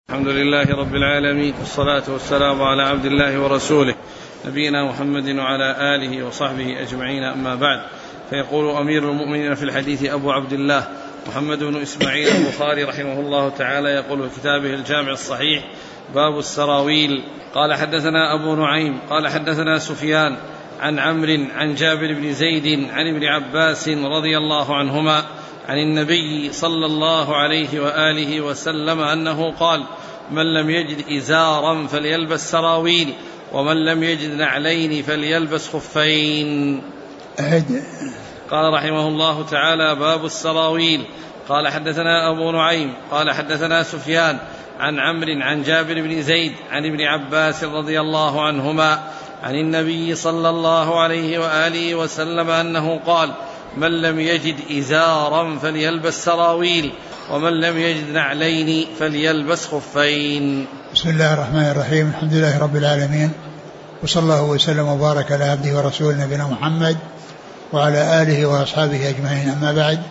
الحمد لله رب العالمين، والصلاة والسلام على عبد الله ورسوله نبينا محمد وعلى آله وصحبه أجمعين، أما بعد. فيقول أمير المؤمنين في الحديث أبو عبد الله محمد بن إسماعيل البخاري رحمه الله تعالى، يقول في كتابه الجامع الصحيح: باب السراويل. قال حدثنا أبو نعيم قال حدثنا سفيان عن عمرو عن جابر بن زيد عن ابن عباس رضي الله عنهما عن النبي صلى الله عليه وآله وسلم أنه قال: من لم يجد إزارا فليلبس سراويل، ومن لم يجد نعلين فليلبس خفين. قال رحمه الله تعالى: باب السراويل. قال حدثنا أبو نعيم قال حدثنا سفيان عن عمرو عن جابر بن زيد عن ابن عباس رضي الله عنهما عن النبي صلى الله عليه وآله وسلم أنه قال: من لم يجد إزارا فليلبس سراويل، ومن لم يجد نعلين فليلبس خفين. بسم الله الرحمن الرحيم. الحمد لله رب العالمين، وصلى الله وسلم وبارك على عبده ورسوله نبينا محمد وعلى آله وأصحابه أجمعين، أما بعد.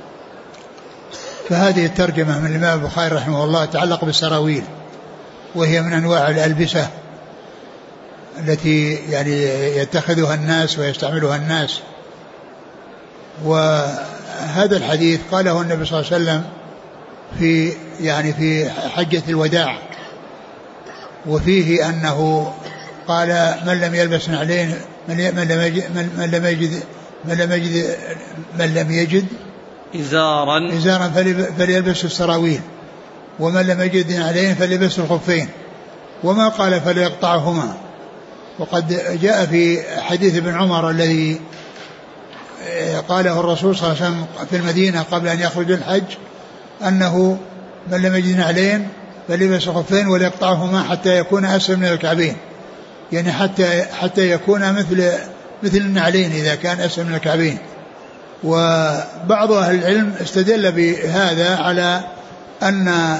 فهذه الترجمة من الإمام البخاري رحمه الله تتعلق بالسراويل، وهي من أنواع الألبسة التي يعني يتخذها الناس ويستعملها الناس. وهذا الحديث قاله النبي صلى الله عليه وسلم في حجة الوداع، وفيه أنه قال: من لم يلبس نعلين من لم يجد إزارا فليلبس السراويل، ومن لم يجد نعلين فليلبس الخفين، وما قال فليقطعهما. وقد جاء في حديث ابن عمر الذي قاله الرسول صلى الله عليه وسلم في المدينة قبل أن يخرج الحج، أنه من لم يجد نعلين فليلبس خفين وليقطعهما حتى يكون أسفل من الكعبين، يعني حتى يكون مثل النعلين إذا كان أسفل من الكعبين. وبعض أهل العلم استدل بهذا على أن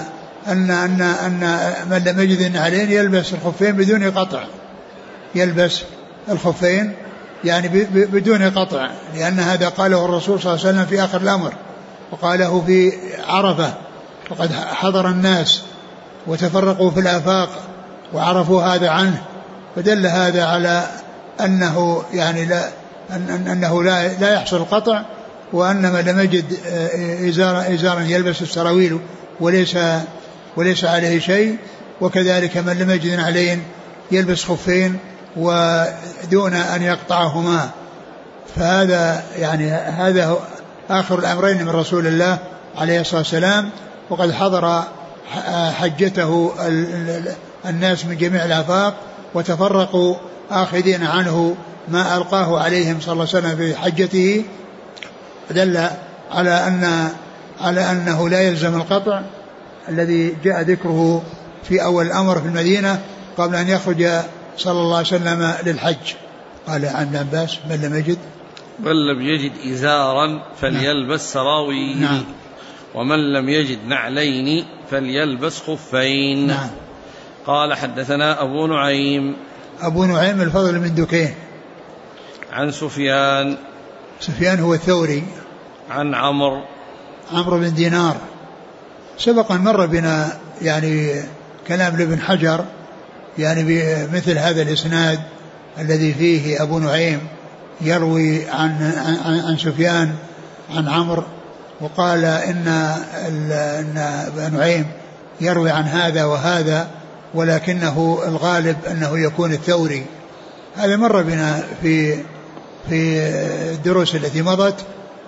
من لم يجد النعلين يلبس الخفين بدون قطع، يلبس الخفين يعني بدون قطع، لأن هذا قاله الرسول صلى الله عليه وسلم في آخر الأمر، وقاله في عرفة، وقد حضر الناس وتفرقوا في الآفاق وعرفوا هذا عنه، فدل هذا على أنه يعني أنه لا يحصل القطع، وأن من لم يجد إزارا يلبس السراويل وليس عليه شيء، وكذلك من لم يجد نعلين يلبس خفين ودون أن يقطعهما. فهذا يعني هذا آخر الأمرين من رسول الله عليه الصلاة والسلام، وقد حضر حجته الناس من جميع الآفاق وتفرقوا آخذين عنه ما ألقاه عليهم صلى الله عليه وسلم في حجته، دل على أنه لا يلزم القطع الذي جاء ذكره في أول الأمر في المدينة قبل أن يخرج صلى الله عليه وسلم للحج. قال عن ابن عباس: من لم يجد إزارا فليلبس سراويل. نعم. ومن لم يجد نعلين فليلبس خفين. نعم. قال حدثنا أبو نعيم الفضل بن دكين عن سفيان هو الثوري عن عمرو بن دينار. سبق أن مر بنا يعني كلام لابن حجر يعني بمثل هذا الإسناد الذي فيه أبو نعيم يروي عن سفيان عن عمرو، وقال إن أبو نعيم يروي عن هذا وهذا، ولكنه الغالب أنه يكون الثوري. هذا مر بنا في الدروس التي مضت،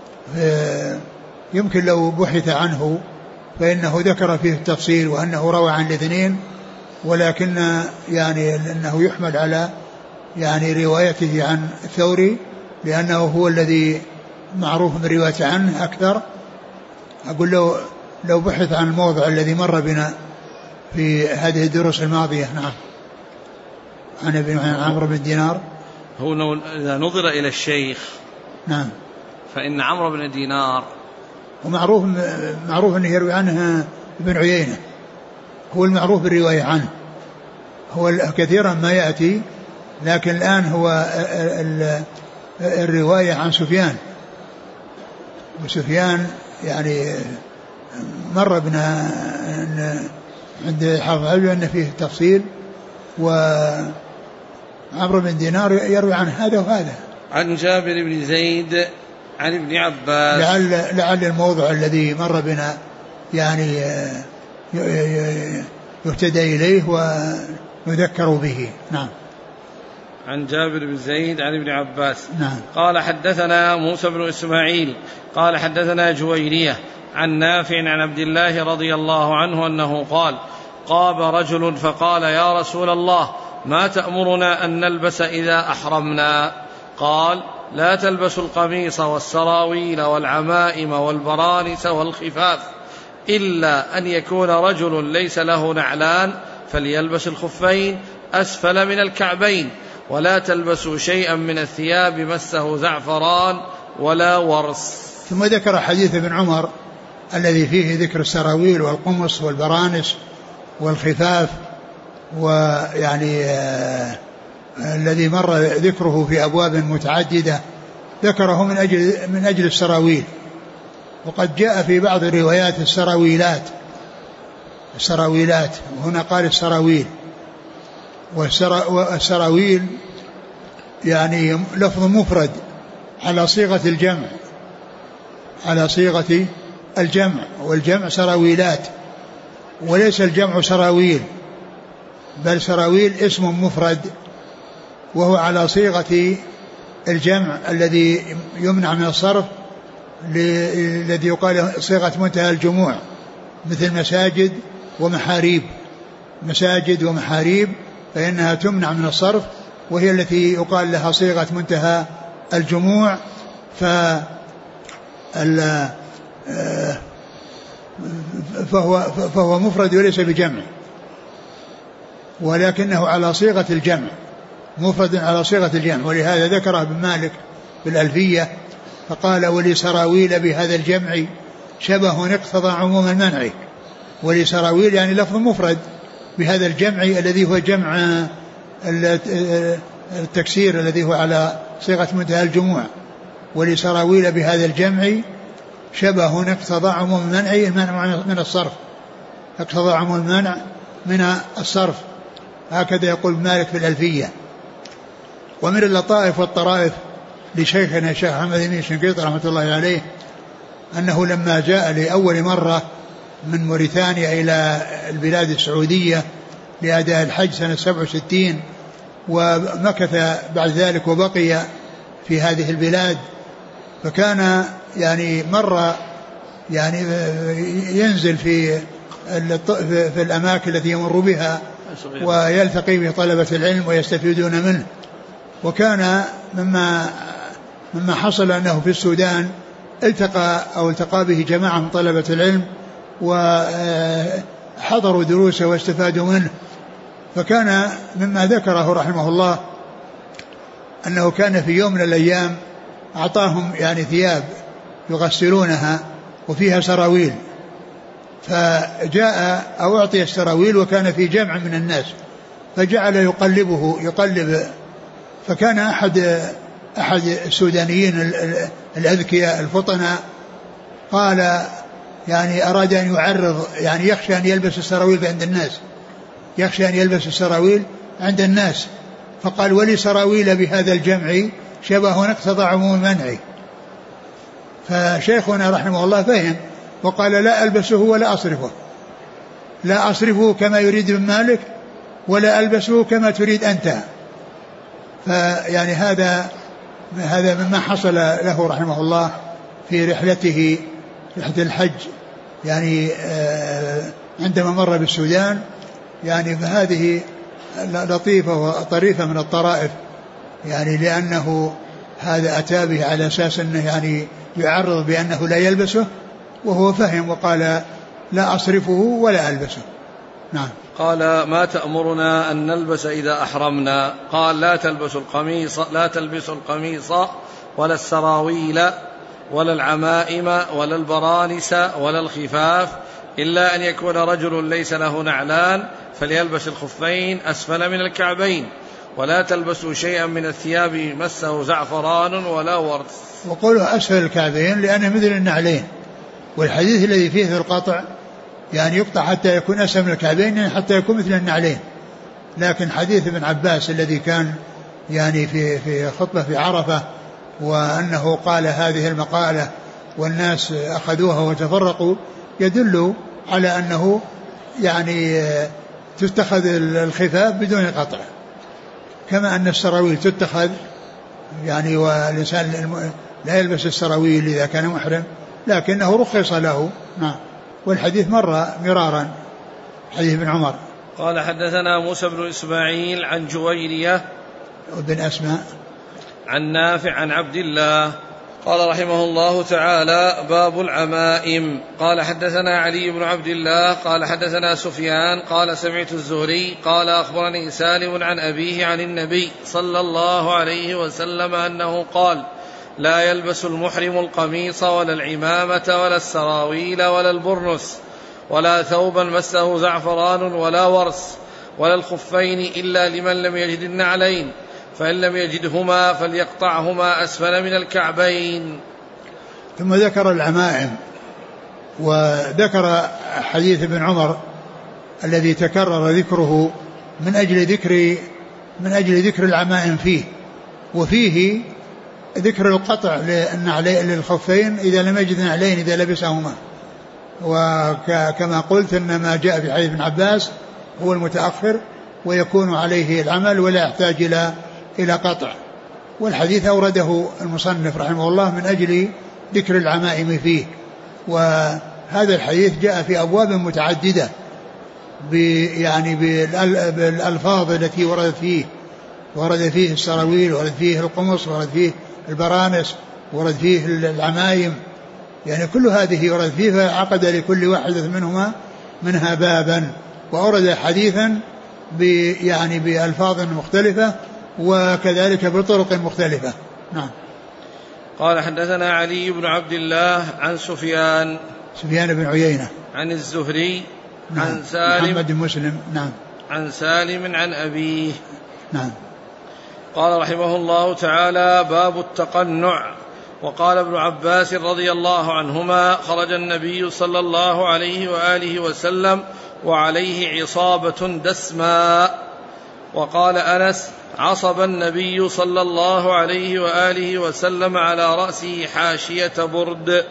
يمكن لو بحث عنه فإنه ذكر فيه التفصيل وأنه روى عن الاثنين، ولكن يعني أنه يحمل على يعني روايته عن الثوري، لأنه هو الذي معروف بالرواية عنه أكثر. أقول لو بحث عن الموضع الذي مر بنا في هذه الدروس الماضية. نعم. عن عمرو بن دينار. هو إذا نظر إلى الشيخ، نعم، فإن عمرو بن دينار معروف أنه يروي عنه ابن عيينة، هو المعروف بالرواية عنه، هو كثيرا ما يأتي، لكن الآن هو الرواية عن سفيان، وسفيان يعني مر بنا عند حافظ علي أن فيه تفصيل. وعمرو بن دينار يروي عن هذا وهذا. عن جابر بن زيد عن ابن عباس. لعل الموضع الذي مر بنا يعني يهتدى إليه ويذكر به. نعم. عن جابر بن زيد عن ابن عباس. نعم. قال حدثنا موسى بن إسماعيل قال حدثنا جويرية عن نافع عن عبد الله رضي الله عنه أنه قال قام رجل فقال يا رسول الله ما تأمرنا أن نلبس إذا أحرمنا؟ قال لا تلبسوا القميص والسراويل والعمائم والبرانس والخفاف إلا أن يكون رجل ليس له نعلان فليلبس الخفين أسفل من الكعبين ولا تلبسوا شيئا من الثياب مسه زعفران ولا ورس. ثم ذكر حديث ابن عمر الذي فيه ذكر السراويل والقمص والبرانس والخفاف، ويعني الذي مر ذكره في أبواب متعددة ذكره من أجل السراويل. وقد جاء في بعض الروايات السراويلات وهنا قال السراويل. والسراويل يعني لفظ مفرد على صيغة الجمع والجمع سراويلات وليس الجمع سراويل، بل سراويل اسم مفرد وهو على صيغة الجمع الذي يمنع من الصرف الذي يقال صيغة منتهى الجموع، مثل مساجد ومحاريب فإنها تمنع من الصرف وهي التي يقال لها صيغة منتهى الجموع. فهو مفرد وليس بجمع ولكنه على صيغة الجمع، مفرد على صيغة الجمع. ولهذا ذكره ابن مالك في الألفية فقال ولسراويل بهذا الجمع شبه اقتضى عموم المنع. ولسراويل يعني لفظ مفرد بهذا الجمع الذي هو جمع التكسير الذي هو على صيغة منتهى الجموع. ولسراويل بهذا الجمع شبه اقتضى عموم المنع، المنع من الصرف، اقتضى عموم المنع من الصرف، هكذا يقول مالك في الألفية. ومن اللطائف والطرائف لشيخنا الشيخ محمد بن شنقيط رحمة الله عليه أنه لما جاء لأول مرة من موريتانيا إلى البلاد السعودية لأداء الحج سنة 67 ومكث بعد ذلك وبقي في هذه البلاد، فكان يعني مرة يعني ينزل في الأماكن التي يمر بها ويلتقي بطلبة العلم ويستفيدون منه. وكان مما حصل أنه في السودان التقى به جماعة من طلبة العلم وحضروا دروسه واستفادوا منه. فكان مما ذكره رحمه الله أنه كان في يوم من الأيام أعطاهم يعني ثياب يغسلونها وفيها سراويل، فجاء أو أعطي السراويل وكان في جمع من الناس فجعل يقلب. فكان أحد السودانيين الأذكياء الفطناء قال يعني أراد أن يعرض، يعني يخشى أن يلبس السراويل عند الناس، فقال ولي سراويل بهذا الجمع شبه اقتضى عموم المنع. فشيخنا رحمه الله فهم وقال لا ألبسه ولا أصرفه، لا أصرفه كما يريد ابن مالك ولا ألبسه كما تريد أنت. فيعني هذا مما حصل له رحمه الله في رحلة الحج، يعني عندما مر بالسودان. يعني فهذه لطيفة وطريفة من الطرائف، يعني لأنه هذا أتى به على أساس أنه يعني يعرض بأنه لا يلبسه، وهو فهم وقال لا أصرفه ولا ألبسه. نعم. قال ما تأمرنا أن نلبس إذا أحرمنا؟ قال لا تلبسوا القميص ولا السراويل ولا العمائم ولا البرانس ولا الخفاف إلا أن يكون رجل ليس له نعلان فليلبس الخفين أسفل من الكعبين ولا تلبسوا شيئا من الثياب مسه زعفران ولا ورس. وقوله أسفل الكعبين لأنه مثل النعلين، والحديث الذي فيه القطع يعني يقطع حتى يكون أسفل من الكعبين، يعني حتى يكون مثل النعلين. لكن حديث ابن عباس الذي كان يعني في خطبة في عرفة وأنه قال هذه المقالة والناس أخذوها وتفرقوا، يدل على أنه يعني تتخذ الخفاف بدون قطع، كما أن السراويل تتخذ يعني، والإنسان لا يلبس السراويل إذا كان محرم، لكنه رخص له. نعم. والحديث مر مرارا، حديث ابن عمر. قال حدثنا موسى بن إسماعيل عن جويرية وابن أسماء عن نافع عن عبد الله قال رحمه الله تعالى: باب العمائم. قال حدثنا علي بن عبد الله قال حدثنا سفيان قال سمعت الزهري قال أخبرني سالم عن أبيه عن النبي صلى الله عليه وسلم أنه قال: لا يلبس المحرم القميص ولا العمامة ولا السراويل ولا البرنس ولا ثوبا مسه زعفران ولا ورس ولا الخفين إلا لمن لم يجد النعلين، فإن لم يجدهما فليقطعهما أسفل من الكعبين. ثم ذكر العمائم، وذكر حديث ابن عمر الذي تكرر ذكره من أجل ذكر العمائم فيه، وفيه ذكر القطع للخفين إذا لم يجد نعلين إذا لبسهما. وكما قلت إن ما جاء في حديث ابن عباس هو المتأخر ويكون عليه العمل ولا يحتاج إلى قطع. والحديث أورده المصنف رحمه الله من أجل ذكر العمائم فيه. وهذا الحديث جاء في أبواب متعددة يعني بالألفاظ التي ورد فيه السراويل، ورد فيه القمص، ورد فيه البرانس، ورد فيه العمايم، يعني كل هذه ورد فيه، فعقد لكل واحدة منها بابا، وأورد حديثا يعني بألفاظ مختلفة وكذلك بطرق مختلفة. نعم. قال حدثنا علي بن عبد الله عن سفيان بن عيينة عن الزهري. نعم. عن سالم محمد مسلم. نعم. عن سالم عن أبيه. نعم. قال رحمه الله تعالى: باب التقنع. وقال ابن عباس رضي الله عنهما: خرج النبي صلى الله عليه وآله وسلم وعليه عصابة دسماء. وقال أنس: عصب النبي صلى الله عليه وآله وسلم على رأسه حاشية برد.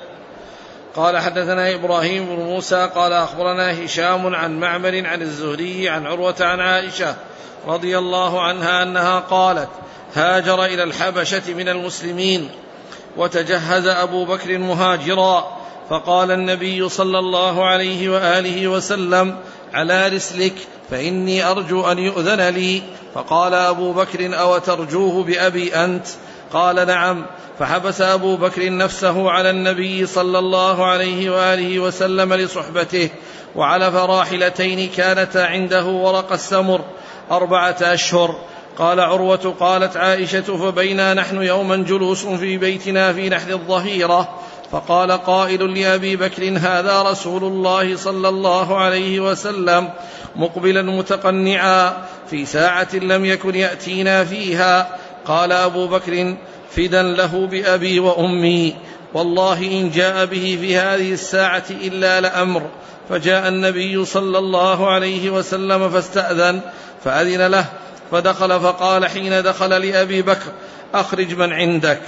قال حدثنا إبراهيم بن موسى قال أخبرنا هشام عن معمر عن الزهري عن عروة عن عائشة رضي الله عنها أنها قالت: هاجر إلى الحبشة من المسلمين وتجهز أبو بكر مهاجرا، فقال النبي صلى الله عليه وآله وسلم: على رسلك فإني أرجو أن يؤذن لي. فقال أبو بكر: أو ترجوه بأبي أنت؟ قال: نعم. فحبس أبو بكر نفسه على النبي صلى الله عليه وآله وسلم لصحبته، وعلف راحلتين كانتا عنده ورق السمر 4 أشهر. قال عروة: قالت عائشة: فبينا نحن يوما جلوس في بيتنا في نحر الظهيرة، فقال قائل لأبي بكر: هذا رسول الله صلى الله عليه وسلم مقبلا متقنعا في ساعة لم يكن يأتينا فيها. قال أبو بكر: فدا له بأبي وأمي، والله إن جاء به في هذه الساعة إلا لأمر. فجاء النبي صلى الله عليه وسلم فاستأذن، فأذن له فدخل، فقال حين دخل لأبي بكر: أخرج من عندك.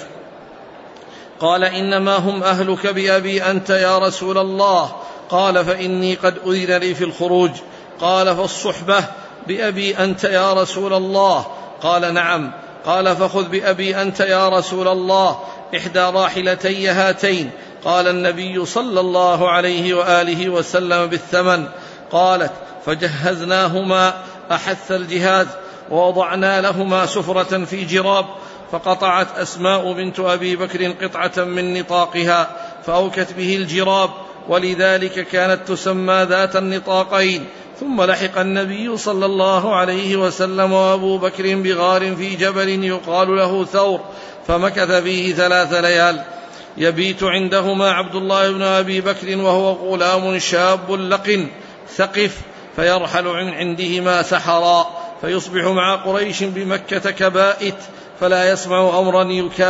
قال: إنما هم أهلك بأبي أنت يا رسول الله. قال: فإني قد أذن لي في الخروج. قال: فالصحبة بأبي أنت يا رسول الله. قال: نعم. قال: فخذ بأبي أنت يا رسول الله إحدى راحلتي هاتين. قال النبي صلى الله عليه وآله وسلم بالثمن. قالت: فجهزناهما أحث الجهاز، ووضعنا لهما سفرة في جراب، فقطعت أسماء بنت أبي بكر قطعة من نطاقها فأوكت به الجراب، ولذلك كانت تسمى ذات النطاقين. ثم لحق النبي صلى الله عليه وسلم وأبو بكر بغار في جبل يقال له ثور، فمكث فيه 3 ليال. يبيت عندهما عبد الله بن أبي بكر وهو غلام شاب لقن ثقف، فيرحل من عندهما سحرا، فيصبح مع قريش بمكة كبائت، فلا يسمع أمرا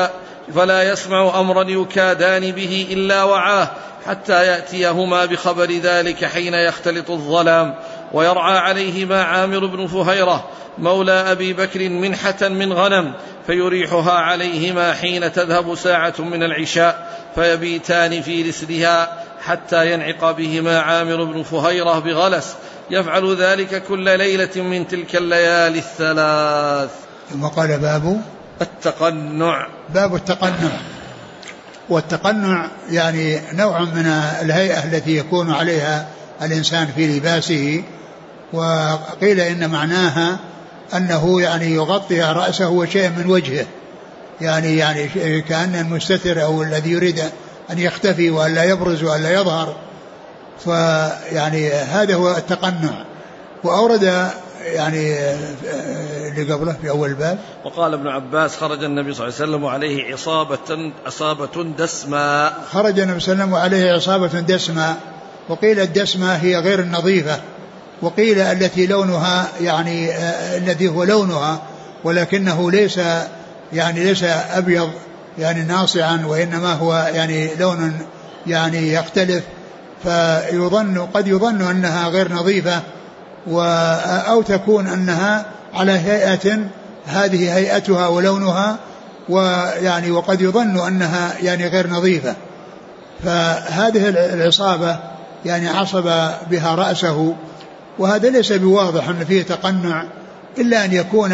فلا يسمع أمرا يكادان به إلا وعاه حتى يأتيهما بخبر ذلك حين يختلط الظلام. ويرعى عليهما عامر بن فهيرة مولى أبي بكر منحة من غنم فيريحها عليهما حين تذهب ساعة من العشاء فيبيتان في رسلها حتى ينعق بهما عامر بن فهيرة بغلس، يفعل ذلك كل ليلة من تلك الليالي الثلاث. ثم قال باب التقنع. باب التقنع. والتقنع يعني نوع من الهيئة التي يكون عليها الإنسان في لباسه، وقيل إن معناها أنه يعني يغطي رأسه وشيء من وجهه، يعني كأن المستتر أو الذي يريد أن يختفي وأن لا يبرز وأن لا يظهر، فيعني هذا هو التقنع. وأورد يعني اللي قبله في أول الباب وقال ابن عباس خرج النبي صلى الله عليه وسلم عليه عصابة دسماء. خرج النبي صلى الله عليه وسلم عليه عصابة دسماء، وقيل الدسمة هي غير النظيفة، وقيل التي لونها يعني الذي هو لونها ولكنه ليس أبيض يعني ناصعا، وإنما هو يعني لون يعني يختلف، قد يظن أنها غير نظيفة أو تكون أنها على هيئة هذه هيئتها ولونها، ويعني وقد يظن أنها يعني غير نظيفة. فهذه العصابة يعني عصب بها رأسه، وهذا ليس بواضح أن فيه تقنع إلا أن يكون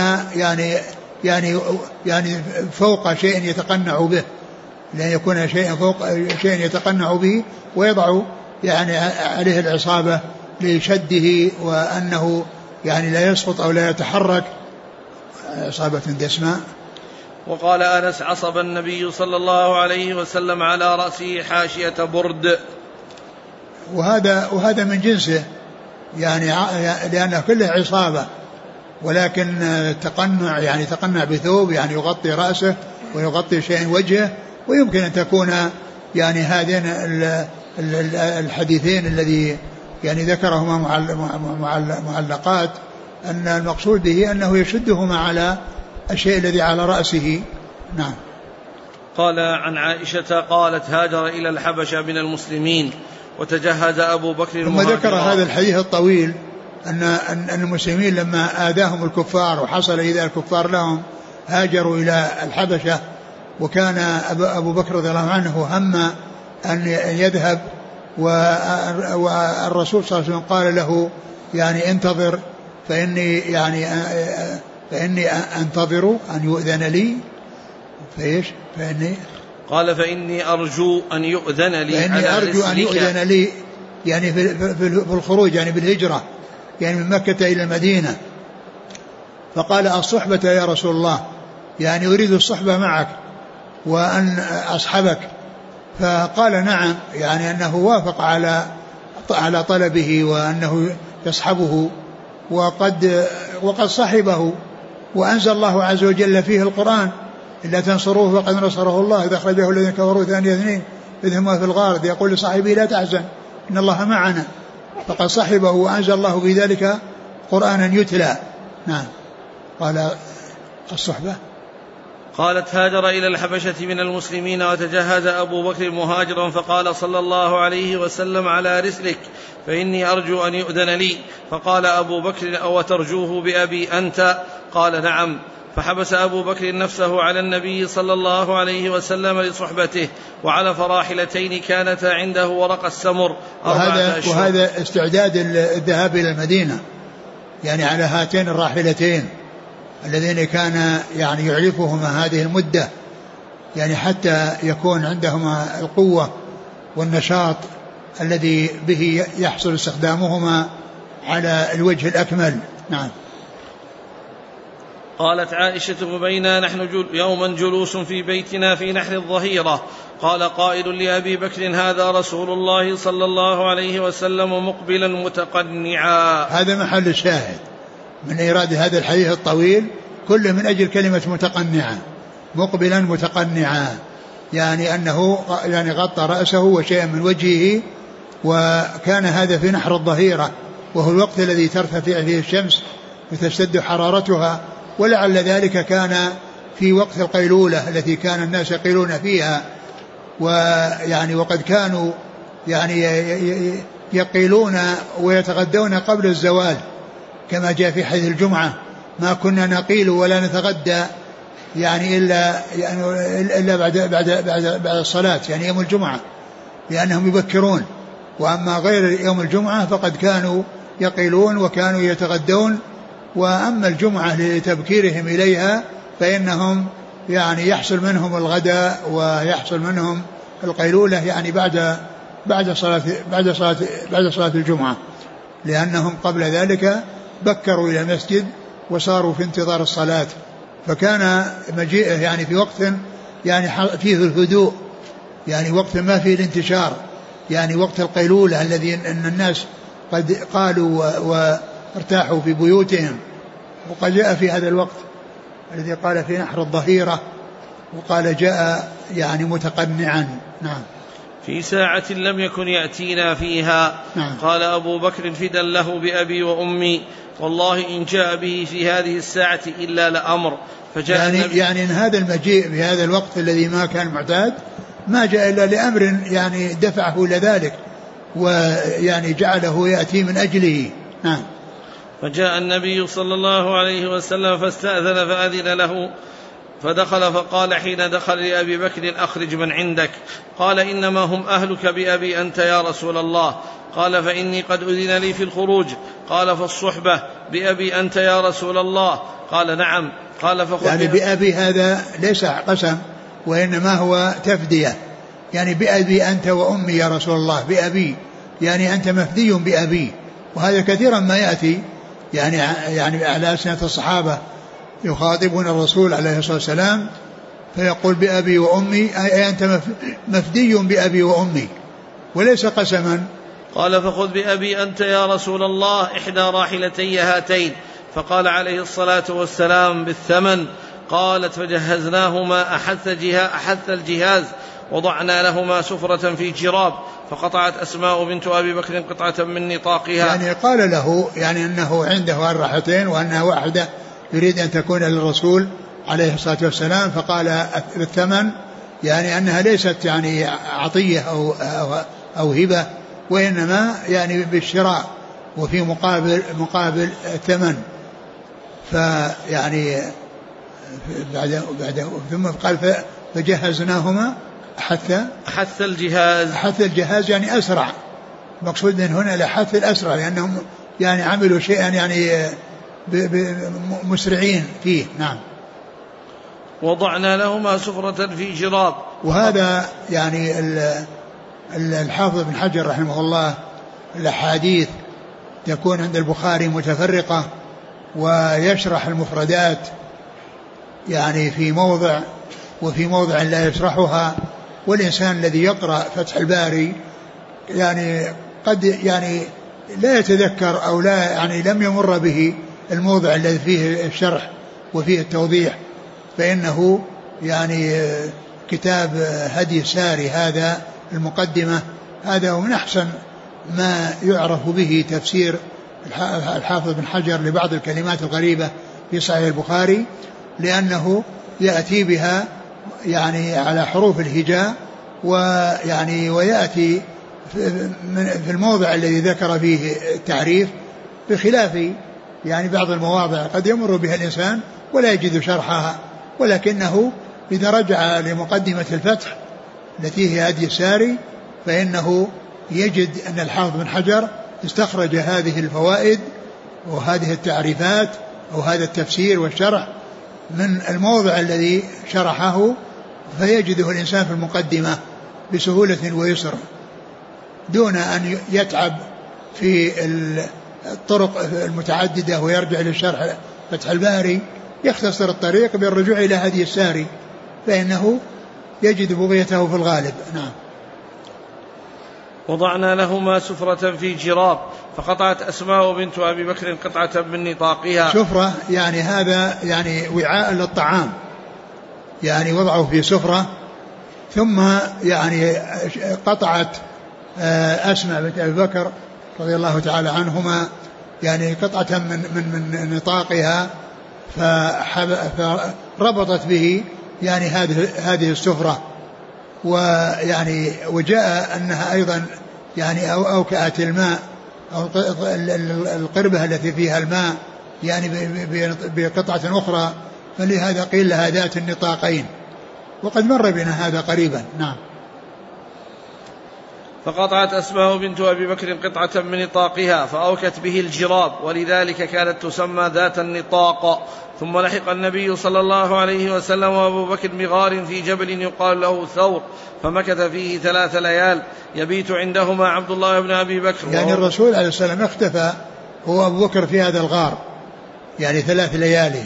يعني فوق شيء يتقنع به، لأن يكون شيء فوق شيء يتقنع به ويضع يعني عليه العصابة لشده وأنه يعني لا يسقط أو لا يتحرك. عصابة دسماء. وقال أنس عصب النبي صلى الله عليه وسلم على رأسه حاشية برد. وهذا من جنسه يعني لأن كله عصابة، ولكن تقنع يعني تقنع بثوب يعني يغطي رأسه ويغطي شيء وجهه. ويمكن أن تكون يعني هذين الحديثين الذي يعني ذكرهما معلقات، أن المقصود به أنه يشدهما على الشيء الذي على رأسه. نعم. قال عن عائشة قالت هاجر إلى الحبشة من المسلمين وتجهز أبو بكر ثم ذكر هذا الحديث الطويل أن المسلمين لما آذاهم الكفار وحصل إذا الكفار لهم هاجروا إلى الحبشة، وكان أبو بكر رضي الله عنه هم أن يذهب، والرسول صلى الله عليه وسلم قال له يعني انتظر فإني أنتظر أن يؤذن لي. فإيش؟ قال فإني أرجو أن يؤذن لي، فإني أرجو أن يؤذن لي يعني في الخروج يعني بالهجرة يعني من مكة إلى المدينة. فقال الصحبة يا رسول الله، يعني أريد الصحبة معك وأن أصحبك. فقال نعم، يعني أنه وافق على طلبه وأنه يصحبه، وقد صحبه، وأنزل الله عز وجل فيه القرآن إلا تنصروه فقد نصره الله إذا أخرجه الذين كفروا ثاني اثنين إذ هما في الغار يقول لصاحبه لا تحزن إن الله معنا. فقد صحبه وأنزل الله في ذلك قرآنا يتلى. نعم. قال الصحبة. قالت هاجر إلى الحبشة من المسلمين وتجهز أبو بكر مهاجرا، فقال صلى الله عليه وسلم على رسلك فإني أرجو أن يؤذن لي. فقال أبو بكر أو ترجوه بأبي أنت؟ قال نعم. فحبس أبو بكر نفسه على النبي صلى الله عليه وسلم لصحبته، وعلى فراحلتين كانتا عنده ورق السمر 4 أشهر. وهذا استعداد الذهاب إلى المدينة يعني على هاتين الراحلتين الذين كان يعني يعرفهما هذه المدة، يعني حتى يكون عندهما القوة والنشاط الذي به يحصل استخدامهما على الوجه الأكمل. نعم. قالت عائشة وبينا نحن يوما جلوس في بيتنا في نحر الظهيرة قال قائل لأبي بكر هذا رسول الله صلى الله عليه وسلم مقبلا متقنعا. هذا محل الشاهد من إيراد هذا الحديث الطويل كله من أجل كلمة متقنعا، مقبلا متقنعا، يعني أنه يعني غطى رأسه وشيئا من وجهه، وكان هذا في نحر الظهيرة وهو الوقت الذي ترتفع فيه الشمس وتشتد حرارتها، ولعل ذلك كان في وقت القيلولة التي كان الناس يقيلون فيها، ويعني وقد كانوا يعني يقيلون ويتغدون قبل الزوال، كما جاء في حديث الجمعة: ما كنا نقيل ولا نتغدى يعني إلا بعد الصلاة، يعني يوم الجمعة، لأنهم يبكرون. وأما غير يوم الجمعة فقد كانوا يقيلون وكانوا يتغدون. وأما الجمعة لتبكيرهم إليها فإنهم يعني يحصل منهم الغداء ويحصل منهم القيلولة يعني بعد صلاة الجمعة، لأنهم قبل ذلك بكروا إلى المسجد وصاروا في انتظار الصلاة. فكان مجيئه يعني في وقت يعني فيه الهدوء، يعني وقت ما فيه الانتشار، يعني وقت القيلولة الذي أن الناس قد قالوا وارتاحوا في بيوتهم. وقد جاء في هذا الوقت الذي قال في نحر الظهيرة، وقال جاء يعني متقنعا. نعم. في ساعة لم يكن يأتينا فيها. نعم. قال أبو بكر فدا له بأبي وأمي، والله إن جاء به في هذه الساعة إلا لأمر. فجاء يعني إن هذا المجيء بهذا الوقت الذي ما كان معتاد ما جاء إلا لأمر يعني دفعه إلى ذلك، ويعني جعله يأتي من أجله. نعم. فجاء النبي صلى الله عليه وسلم فاستأذن فأذن له، فدخل فقال حين دخل لأبي بكر: أخرج من عندك. قال: إنما هم أهلك بأبي أنت يا رسول الله. قال: فإني قد أذن لي في الخروج. قال: فالصحبة بأبي أنت يا رسول الله. قال: نعم. قال: فخذ يعني بأبي هذا ليس قسم، وإنما هو تفدية، يعني بأبي أنت وأمي يا رسول الله، بأبي يعني أنت مفدي بأبي. وهذا كثيرا ما يأتي يعني على ألسنة الصحابة يخاطبون الرسول عليه الصلاة والسلام فيقول بأبي وأمي، أي أنت مفدي بأبي وأمي، وليس قسما. قال: فخذ بأبي أنت يا رسول الله إحدى راحلتي هاتين. فقال عليه الصلاة والسلام: بالثمن. قالت: فجهزناهما أحث الجهاز، وضعنا لهما سفرة في جراب، فقطعت أسماء بنت أبي بكر قطعة من نطاقها. يعني قال له يعني أنه عنده الراحتين وأنها واحدة يريد أن تكون للرسول عليه الصلاة والسلام، فقال بالثمن، يعني أنها ليست يعني عطية أو هبة، وإنما يعني بالشراء وفي مقابل الثمن. فيعني بعد ثم قال: فجهزناهما أحث الجهاز يعني أسرع، مقصود من هنا لحث الأسرع، لأنهم يعني عملوا شيئا يعني مسرعين فيه. نعم. وضعنا لهما سفرة في جراب. وهذا يعني الحافظ بن حجر رحمه الله الأحاديث تكون عند البخاري متفرقة، ويشرح المفردات يعني في موضع وفي موضع لا يشرحها. والإنسان الذي يقرأ فتح الباري يعني قد يعني لا يتذكر أو لا يعني لم يمر به الموضع الذي فيه الشرح وفيه التوضيح، فإنه يعني كتاب هدي الساري هذا المقدمة هذا ومن أحسن ما يعرف به تفسير الحافظ بن حجر لبعض الكلمات الغريبة في صحيح البخاري، لأنه يأتي بها يعني على حروف الهجاء، ويعني ويأتي في الموضع الذي ذكر فيه التعريف، بخلاف يعني بعض المواضع قد يمر بها الإنسان ولا يجد شرحها، ولكنه إذا رجع لمقدمة الفتح التي هي هدي الساري فإنه يجد أن الحافظ بن حجر استخرج هذه الفوائد وهذه التعريفات أو هذا التفسير والشرح من الموضع الذي شرحه، فيجده الإنسان في المقدمة بسهولة ويسر دون أن يتعب في الطرق المتعددة ويرجع للشرح فتح الباري. يختصر الطريق بالرجوع إلى هدي الساري فإنه يجد بغيته في الغالب. نعم. وضعنا لهما سفرة في جراب، فقطعت أسماء بنت أبي بكر قطعة من نطاقها. سفرة يعني هذا يعني وعاء للطعام، يعني وضعه في سفرة، ثم يعني قطعت أسماء بنت أبي بكر رضي الله تعالى عنهما يعني قطعة من نطاقها، فربطت به يعني هذه السفرة، ويعني وجاء أنها أيضا يعني أوكأت الماء أو القربة التي فيها الماء يعني بقطعة أخرى، فلهذا قيل لها ذات النطاقين، وقد مر بنا هذا قريبا. نعم. فقطعت أسماء بنت أبي بكر قطعة من نطاقها فأوكت به الجراب، ولذلك كانت تسمى ذات النطاق. ثم لحق النبي صلى الله عليه وسلم وأبو بكر بغار في جبل يقال له ثور، فمكث فيه 3 ليال يبيت عندهما عبد الله بن أبي بكر. يعني الرسول عليه السلام اختفى هو أبو بكر في هذا الغار يعني 3 ليالي،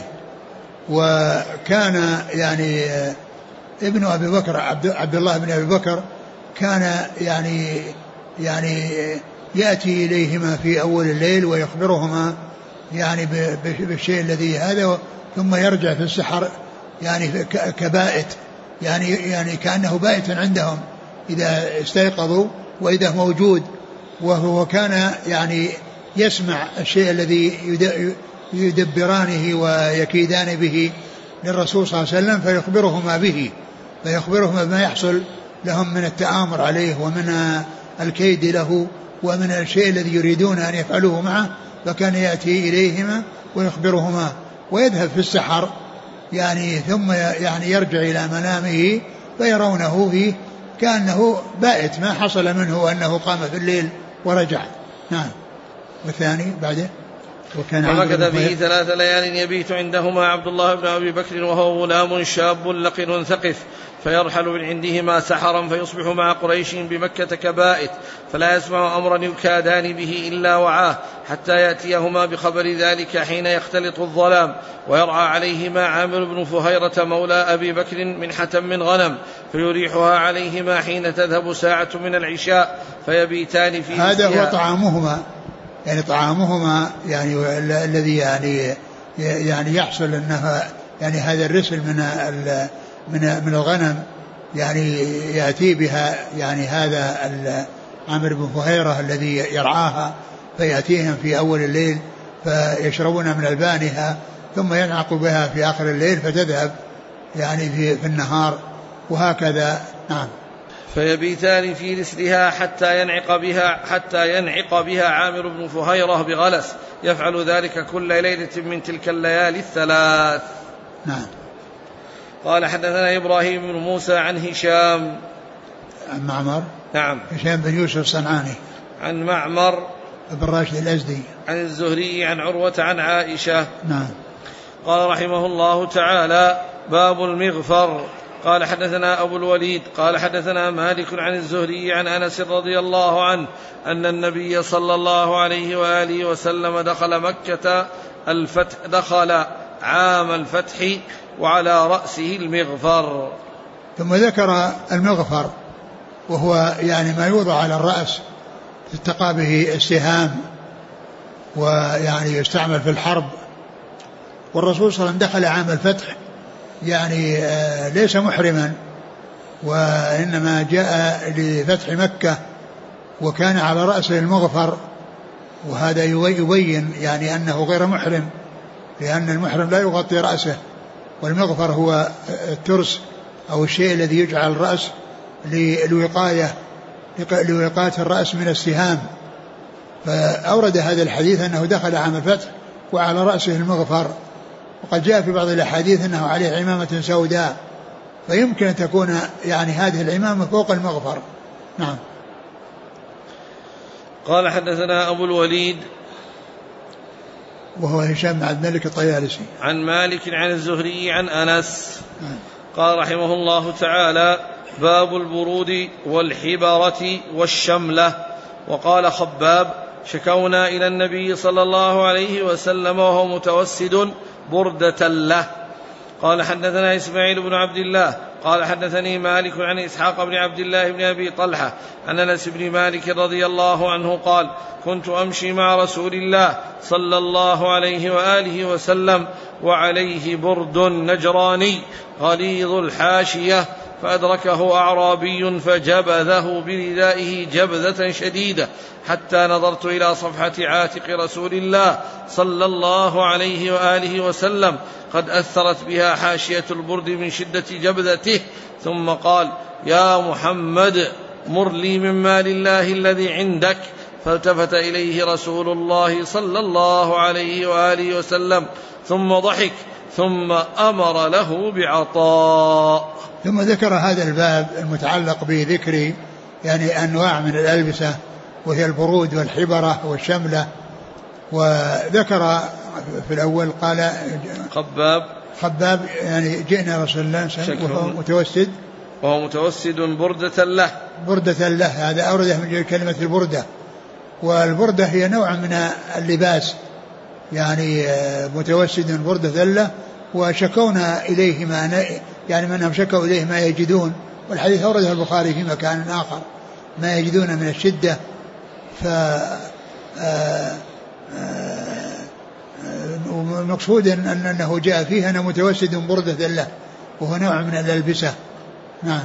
وكان يعني ابن أبي بكر عبد الله بن أبي بكر كان يعني يأتي إليهما في أول الليل ويخبرهما يعني بالشيء الذي هذا، ثم يرجع في السحر يعني كبائت يعني كأنه بائت عندهم إذا استيقظوا وإذا موجود، وهو كان يعني يسمع الشيء الذي يدبرانه ويكيدان به للرسول صلى الله عليه وسلم، فيخبرهما بما يحصل لهم من التآمر عليه ومن الكيد له ومن الشيء الذي يريدون أن يفعلوه معه، فكان يأتي إليهما ويخبرهما ويذهب في السحر يعني ثم يعني يرجع إلى منامه فيرونه فيه كأنه بائت ما حصل منه وأنه قام في الليل ورجع. نعم. والثاني بعده فمكث فيه 3 ليال يبيت عندهما عبد الله بن أبي بكر وهو غلام شاب لقن ثقف، فيرحل من عندهما سحرا فيصبح مع قريش بمكة كبائت، فلا يسمع أمرا يكادان به إلا وعاه حتى يأتيهما بخبر ذلك حين يختلط الظلام، ويرعى عليهما عامر بن فهيرة مولى أبي بكر منحة من غنم فيريحها عليهما حين تذهب ساعة من العشاء فيبيتان في هذا هو طعامهما يعني طعامهما يعني الذي يعني يحصل أنها يعني هذا الرسل من الغنم يعني يأتي بها يعني هذا عامر بن فهيرة الذي يرعاها، فيأتيهم في أول الليل فيشربون من ألبانها ثم ينعق بها في آخر الليل فتذهب يعني في النهار وهكذا. نعم. فيبيتان في رسلها حتى ينعق بها عامر بن فهيرة بغلس، يفعل ذلك كل ليلة من تلك الليالي 3. نعم. قال حدثنا إبراهيم بن موسى عن هشام عن معمر. نعم. هشام بن يوسف الصنعاني عن معمر بن راشد الأزدي عن الزهري عن عروة عن عائشة. نعم. قال رحمه الله تعالى: باب المغفر. قال حدثنا أبو الوليد قال حدثنا مالك عن الزهري عن أنس رضي الله عنه أن النبي صلى الله عليه وآله وسلم دخل عام الفتح وعلى رأسه المغفر. ثم ذكر المغفر وهو يعني ما يوضع على الرأس تتقى به السهام ويعني يستعمل في الحرب. والرسول صلى الله عليه وسلم دخل عام الفتح يعني ليس محرما، وإنما جاء لفتح مكة وكان على رأسه المغفر، وهذا يبين يعني أنه غير محرم، لأن المحرم لا يغطي رأسه، والمغفر هو الترس أو الشيء الذي يجعل الرأس لوقاية الرأس من السهام. فأورد هذا الحديث أنه دخل عام الفتح وعلى رأسه المغفر، وقد جاء في بعض الأحاديث أنه عليه عمامة سوداء، فيمكن أن تكون يعني هذه العمامة فوق المغفر. نعم. قال حدثنا أبو الوليد وهو هشام بن عبد الملك الطيالسي عن مالك عن الزهري عن أنس. قال رحمه الله تعالى: باب البرود والحبرة والشملة. وقال خباب: شكونا إلى النبي صلى الله عليه وسلم وهو متوسد بردة له. قال حدثنا إسماعيل بن عبد الله قال حدثني مالك عن إسحاق بن عبد الله بن أبي طلحة عن أنس بن مالك رضي الله عنه قال: كنت أمشي مع رسول الله صلى الله عليه وآله وسلم وعليه برد نجراني غليظ الحاشية، فأدركه أعرابي فجبذه بردائه جبذة شديدة حتى نظرت إلى صفحة عاتق رسول الله صلى الله عليه وآله وسلم قد أثرت بها حاشية البرد من شدة جبذته، ثم قال: يا محمد مر لي من مال الله الذي عندك. فالتفت إليه رسول الله صلى الله عليه وآله وسلم ثم ضحك ثم أمر له بعطاء. ثم ذكر هذا الباب المتعلق بذكر يعني أنواع من الألبسة وهي البرود والحبرة والشملة. وذكر في الأول قال خباب يعني جئنا رسول الله وهو متوسد بردة له. هذا أورده من كلمة البردة، والبردة هي نوع من اللباس، يعني متوسد بردة له. وشكونا إليه يعني منهم شكوا إليه ما يجدون، والحديث أورده البخاري في مكان آخر ما يجدون من الشدة. والمقصود أنه جاء فيه أنه متوسد بردة له، وهو نوع من الألبسة. نعم.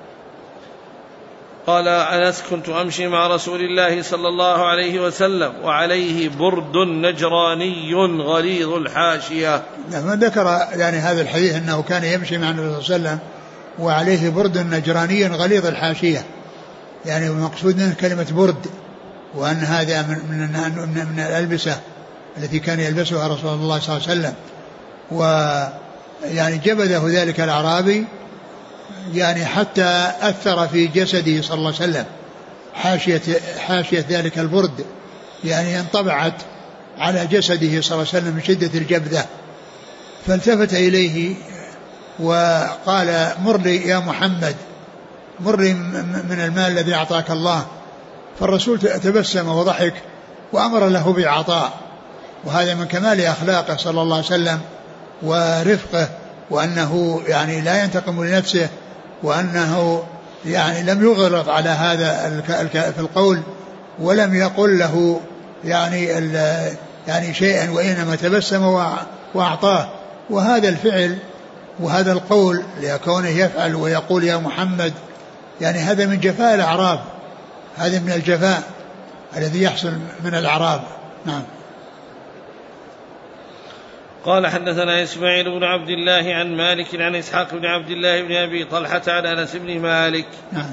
قال أنس: كنت أمشي مع رسول الله صلى الله عليه وسلم وعليه برد نجراني غليظ الحاشية. نعم. ذكر يعني هذا الحديث أنه كان يمشي مع النبي صلى الله عليه وسلم وعليه برد نجراني غليظ الحاشية، يعني المقصود منه كلمة برد، وأن هذا من الألبسة التي كان يلبسها رسول الله صلى الله عليه وسلم. ويعني جبذه ذلك الأعرابي يعني حتى أثر في جسده صلى الله عليه وسلم حاشية ذلك البرد، يعني انطبعت على جسده صلى الله عليه وسلم من شدة الجبذة. فالتفت إليه وقال: مر لي يا محمد، مر لي من المال الذي أعطاك الله. فالرسول تبسم وضحك وأمر له بعطاء، وهذا من كمال أخلاقه صلى الله عليه وسلم ورفقه، وأنه يعني لا ينتقم لنفسه، وأنه يعني لم يغلط على هذا في القول، ولم يقل له يعني شيئا، وإنما تبسم وأعطاه. وهذا الفعل وهذا القول لكونه يفعل ويقول يا محمد، يعني هذا من جفاء الأعراب، هذا من الجفاء الذي يحصل من الأعراب. نعم. قال: حدثنا إسماعيل بن عبد الله عن مالك عن إسحاق بن عبد الله بن أبي طلحة عن أنس بن مالك. نعم.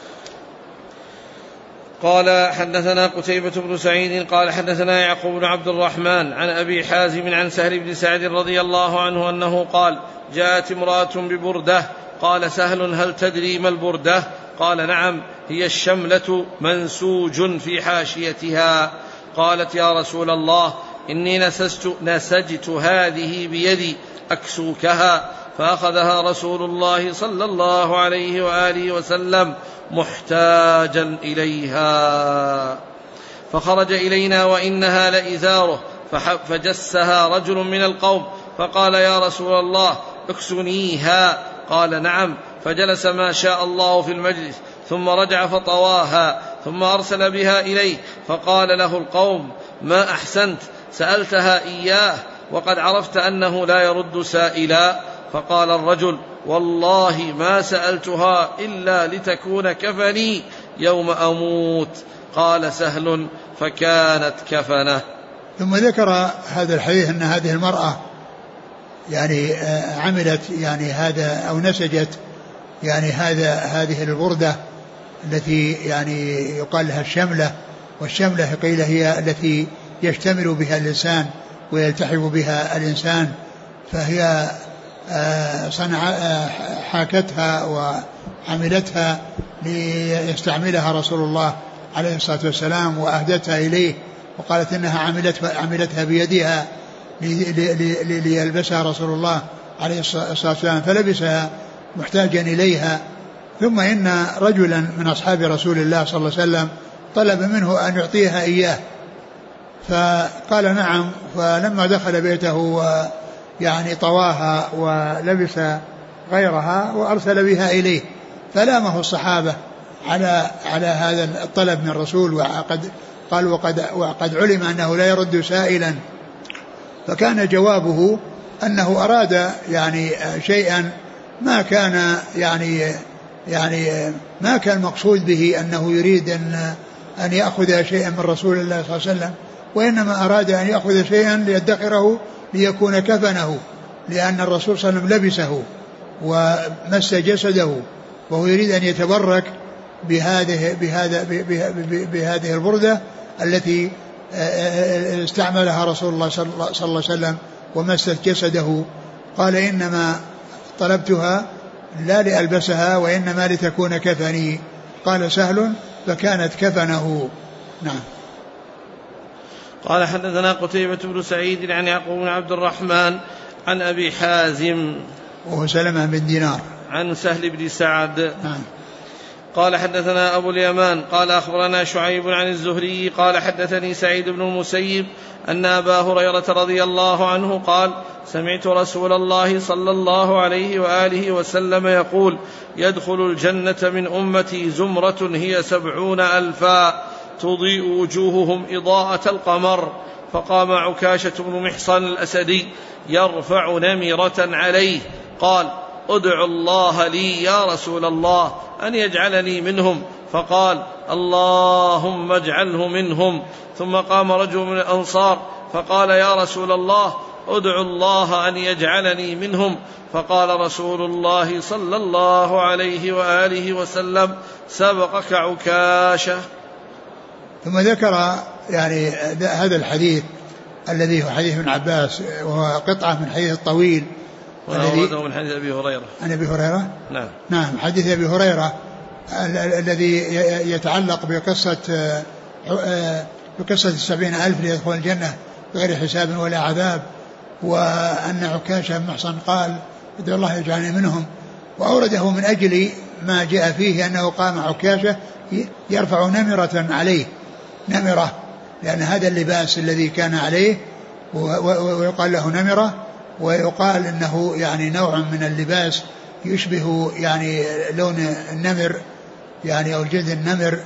قال: حدثنا قتيبة بن سعيد قال: حدثنا يعقوب بن عبد الرحمن عن أبي حازم عن سهل بن سعد رضي الله عنه أنه قال: جاءت امرأة ببردة. قال سهل: هل تدري ما البردة؟ قال: نعم، هي الشملة منسوج في حاشيتها. قالت: يا رسول الله، إني نسجت هذه بيدي أكسوكها. فأخذها رسول الله صلى الله عليه وآله وسلم محتاجا إليها. فخرج إلينا وإنها لإزاره، فجسها رجل من القوم فقال: يا رسول الله، اكسنيها. قال: نعم. فجلس ما شاء الله في المجلس، ثم رجع فطواها، ثم أرسل بها إليه، فقال له القوم: ما أحسنت، سألتها إياه وقد عرفت أنه لا يرد سائلا. فقال الرجل: والله ما سألتها إلا لتكون كفني يوم أموت. قال سهل: فكانت كفنه. ثم ذكر هذا الحديث أن هذه المرأة يعني عملت يعني هذا أو نسجت يعني هذه البردة التي يعني يقال لها الشملة، والشملة قيل هي التي يشتمل بها الإنسان ويلتحف بها الإنسان، فهي حاكتها وعملتها ليستعملها رسول الله عليه الصلاة والسلام وأهدتها إليه، وقالت إنها عملتها بيدها ليلبسها رسول الله عليه الصلاة والسلام، فلبسها محتاجا إليها. ثم إن رجلا من أصحاب رسول الله صلى الله عليه وسلم طلب منه أن يعطيها إياه، فقال نعم. فلما دخل بيته ويعني طواها ولبس غيرها وأرسل بها إليه، فلامه الصحابة على هذا الطلب من الرسول، وقد علم أنه لا يرد سائلا، فكان جوابه أنه أراد يعني شيئا ما كان يعني يعني ما كان مقصود به أنه يريد أن يأخذ شيئا من رسول الله صلى الله عليه وسلم، وإنما أراد أن يأخذ شيئا ليدخره ليكون كفنه، لأن الرسول صلى الله عليه وسلم لبسه ومس جسده، وهو يريد أن يتبرك بهذه البردة التي استعملها رسول الله صلى الله عليه وسلم ومست جسده. قال إنما طلبتها لا لألبسها وإنما لتكون كفني. قال سهل فكانت كفنه. نعم. قال حدثنا قتيبة بن سعيد عن يعقوب بن عبد الرحمن عن أبي حازم وهو سلمة بن دينار عن سهل بن سعد. نعم. قال حدثنا أبو اليمان قال أخبرنا شعيب عن الزهري قال حدثني سعيد بن المسيب أن أبا هريرة رضي الله عنه قال سمعت رسول الله صلى الله عليه وآله وسلم يقول يدخل الجنة من أمتي زمرة هي 70,000 تضيء وجوههم إضاءة القمر. فقام عكاشة بن محصن الأسدي يرفع نمرة عليه قال ادع الله لي يا رسول الله أن يجعلني منهم، فقال اللهم اجعله منهم. ثم قام رجل من الأنصار فقال يا رسول الله ادع الله أن يجعلني منهم، فقال رسول الله صلى الله عليه وآله وسلم سبقك عكاشة. ثم ذكر يعني هذا الحديث الذي هو حديث ابن عباس، وهو قطعة من حديث الطويل الذي من حديث أبي هريرة. عن أبي هريرة. نعم حديث أبي هريرة الذي يتعلق بقصة 70,000 ليدخل الجنة بغير حساب ولا عذاب، وأن عكاشة بن محصن قال ادعو الله يجعلني منهم، وأورده من أجل ما جاء فيه أنه قام عكاشة يرفع نمرة عليه، نمرة لأن هذا اللباس الذي كان عليه ويقال له نمرة، ويقال أنه يعني نوع من اللباس يشبه يعني لون النمر يعني أو جلد النمر،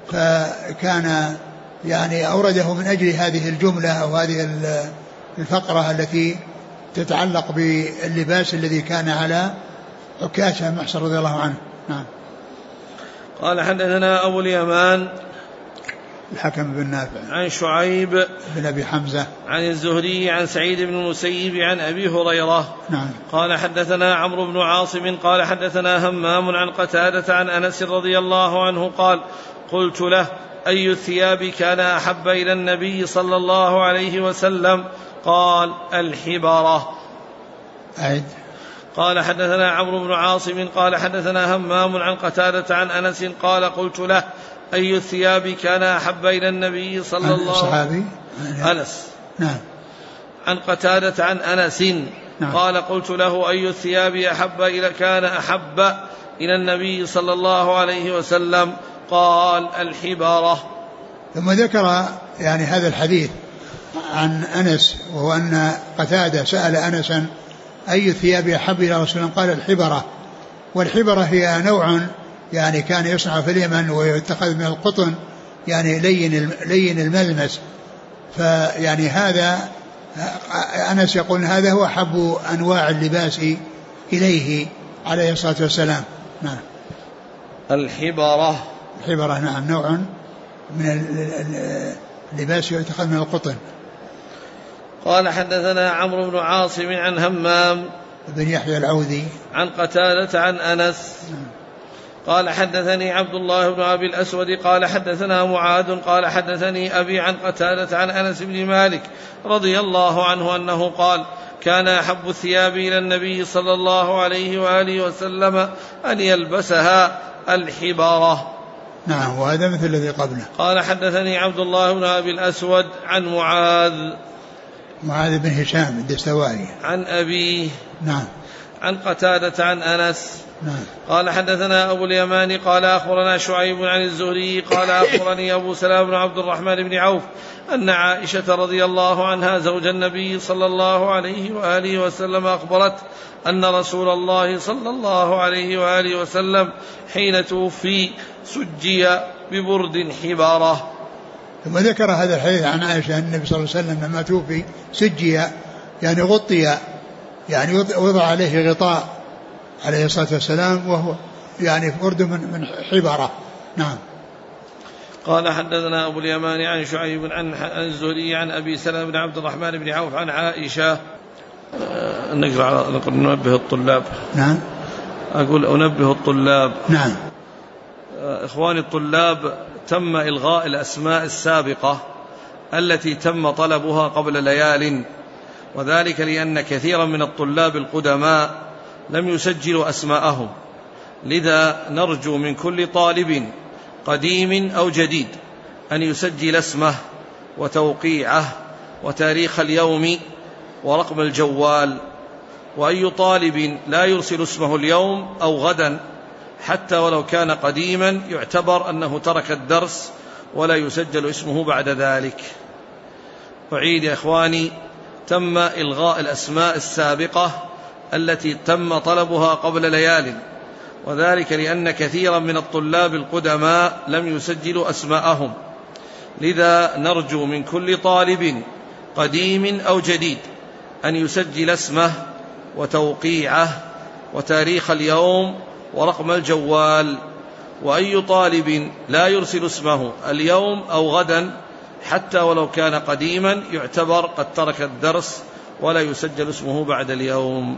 فكان يعني أورده من أجل هذه الجملة أو هذه الفقرة التي تتعلق باللباس الذي كان على عكاشة بن محصن رضي الله عنه. نعم. قال حدثنا أبو اليمان الحكم بن نافع عن شعيب بن أبي حمزة عن الزهري عن سعيد بن المسيب عن أبي هريرة. نعم. قال حدثنا عمرو بن عاصم قال حدثنا همام عن قتادة عن أنس رضي الله عنه قال قلت له أي الثياب كان أحب إلى النبي صلى الله عليه وسلم؟ قال الحبرة. أعد. قال حدثنا عمرو بن عاصم قال حدثنا همام عن قتادة عن أنس قال قلت له أي الثياب كان أحب إلى النبي صلى الله عليه وسلم؟ أنس. نعم. عن قتادة عن أنس. نعم. قال قلت له أي الثياب كان أحب إلى النبي صلى الله عليه وسلم؟ قال الحبارة. ثم ذكر يعني هذا الحديث عن أنس، وهو أن قتادة سأل أنسا أي الثياب أحب إلى رسول الله؟ قال الحبرة. والحبرة هي نوع يعني كان يصنع في اليمن ويتخذ من القطن يعني لين الملمس، فيعني هذا أنس يقول هذا هو أحب أنواع اللباس إليه عليه الصلاة والسلام. نعم. الحبرة. نعم، نوع من اللباس يتخذ من القطن. قال حدثنا عمرو بن عاصم عن همام بن يحيى العوذي عن قتادة عن أنس. قال حدثني عبد الله بن أبي الأسود قال حدثنا معاذ قال حدثني أبي عن قتادة عن أنس بن مالك رضي الله عنه أنه قال كان أحب الثياب إلى النبي صلى الله عليه وآله وسلم أن يلبسها الحبارة. نعم، وهذا مثل الذي قبله. قال حدثني عبد الله بن أبي الأسود عن معاذ بن هشام الدستوائي عن أبيه. نعم. عن قتادة عن أنس. نعم. قال حدثنا أبو اليمان قال أخبرنا شعيب عن الزهري قال أخبرني أبو سلام بن عبد الرحمن بن عوف أن عائشة رضي الله عنها زوج النبي صلى الله عليه وآله وسلم أخبرت أن رسول الله صلى الله عليه وآله وسلم حين توفي سجي ببرد حبارة. ثم ذكر هذا الحديث عن عائشة أن النبي صلى الله عليه وسلم لما توفي سجي يعني غطي، يعني وضع عليه غطاء عليه الصلاة والسلام، وهو يعني برد من حبرة. نعم. قال حدثنا أبو اليمان عن شعيب عن الزهري عن أبي سلمة بن عبد الرحمن بن عوف عن عائشة. ننبه الطلاب. نعم. أقول أنبه الطلاب. نعم. إخواني الطلاب، تم إلغاء الأسماء السابقة التي تم طلبها قبل ليال، وذلك لأن كثيرا من الطلاب القدماء لم يسجلوا أسماءهم، لذا نرجو من كل طالب قديم أو جديد أن يسجل اسمه وتوقيعه وتاريخ اليوم ورقم الجوال. وأي طالب لا يرسل اسمه اليوم أو غدا حتى ولو كان قديما يعتبر أنه ترك الدرس ولا يسجل اسمه بعد ذلك. أعيد يا إخواني، تم إلغاء الأسماء السابقة التي تم طلبها قبل ليال، وذلك لأن كثيرا من الطلاب القدماء لم يسجلوا أسماءهم، لذا نرجو من كل طالب قديم أو جديد أن يسجل اسمه وتوقيعه وتاريخ اليوم ورقم الجوال. وأي طالب لا يرسل اسمه اليوم أو غدا حتى ولو كان قديما يعتبر قد ترك الدرس ولا يسجل اسمه بعد اليوم.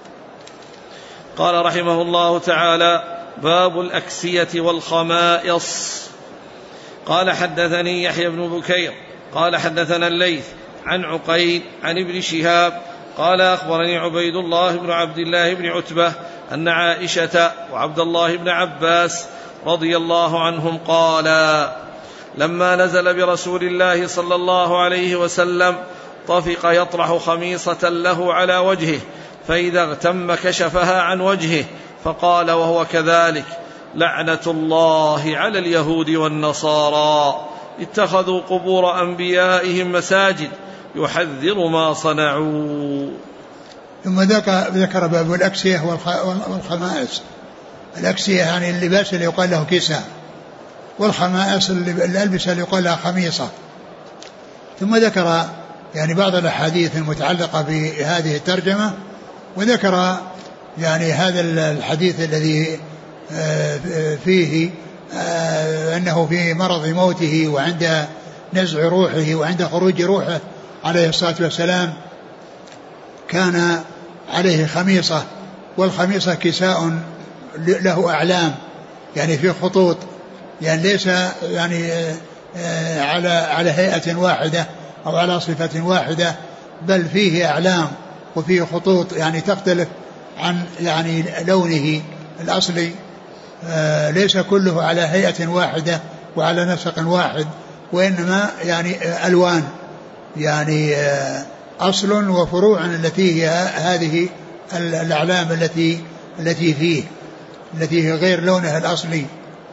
قال رحمه الله تعالى: باب الأكسية والخمائص. قال حدثني يحيى بن بكير قال حدثنا الليث عن عقيل عن ابن شهاب قال أخبرني عبيد الله بن عبد الله بن عتبة أن عائشة وعبد الله بن عباس رضي الله عنهم قالا: لما نزل برسول الله صلى الله عليه وسلم طفق يطرح خميصة له على وجهه، فإذا اغتم كشفها عن وجهه، فقال وهو كذلك: لعنة الله على اليهود والنصارى، اتخذوا قبور أنبيائهم مساجد، يحذر ما صنعوا. ثم ذكر باب الأكسية والخمائس. الأكسية يعني اللباس اللي يقال له كساء، والخمائس الألبسة اللي يقال لها خميصة. ثم ذكر يعني بعض الأحاديث المتعلقة بهذه الترجمة، وذكر يعني هذا الحديث الذي فيه أنه في مرض موته وعند نزع روحه وعند خروج روحه عليه الصلاة والسلام كان عليه خميصة، والخميصة كساء له أعلام يعني في خطوط، يعني ليس يعني على هيئة واحدة أو على صفة واحدة، بل فيه أعلام وفيه خطوط يعني تختلف عن يعني لونه الأصلي، ليس كله على هيئة واحدة وعلى نسق واحد، وإنما يعني ألوان، يعني أصل وفروع التي هي هذه الأعلام التي فيه، التي هي غير لونه الأصلي.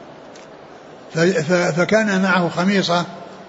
فكان معه خميصة،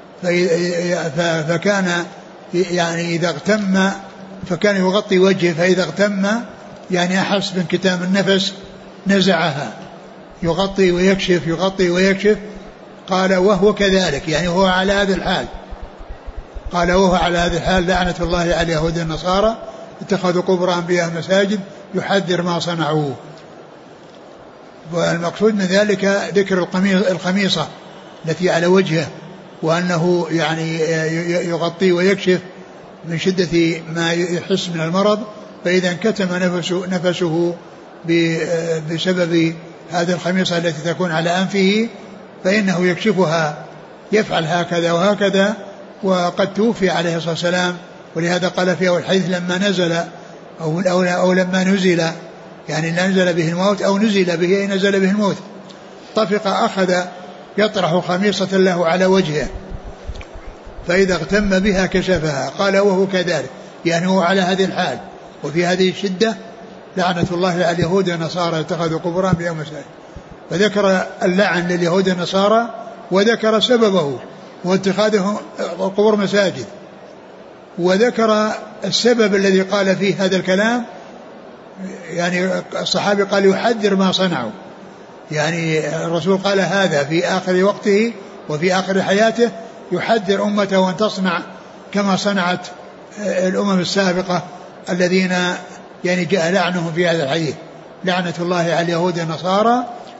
فكان يعني إذا اغتم فكان يغطي وجهه، فإذا اغتم يعني أحس بانكتام النفس نزعها، يغطي ويكشف يغطي ويكشف. قال وهو كذلك، يعني هو على هذا الحال. قال وهو على هذا الحال لعنة الله على اليهود والنصارى، اتخذوا قبور أنبياء مساجد، يحذر ما صنعوه. والمقصود من ذلك ذكر الخميصة التي على وجهه، وأنه يعني يغطي ويكشف من شدة ما يحس من المرض، فإذا انكتم نفسه بسبب هذه الخميصة التي تكون على أنفه فإنه يكشفها، يفعل هكذا وهكذا. وقد توفي عليه الصلاة والسلام، ولهذا قال في أول الحديث لما نزل أو لما نزل، يعني نزل به الموت أو نزل به نزل به الموت، طفق أخذ يطرح خميصة له على وجهه، فإذا اغتم بها كشفها. قال وهو كذلك، يعني هو على هذه الحال وفي هذه الشدة لعنة الله على اليهود والنصارى، اتخذوا قبور أنبياء مساجد. فذكر اللعن لليهود والنصارى، وذكر سببه واتخاذهم قبور مساجد، وذكر السبب الذي قال فيه هذا الكلام. يعني الصحابي قال يحذر ما صنعوا، يعني الرسول قال هذا في آخر وقته وفي آخر حياته، يحذر أمته أن تصنع كما صنعت الأمم السابقة الذين يعني جاء لعنهم في هذا الحديث، لعنة الله على اليهود والنصارى،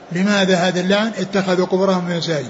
لماذا هذا اللعن؟ اتخذوا قبورهم مساجد،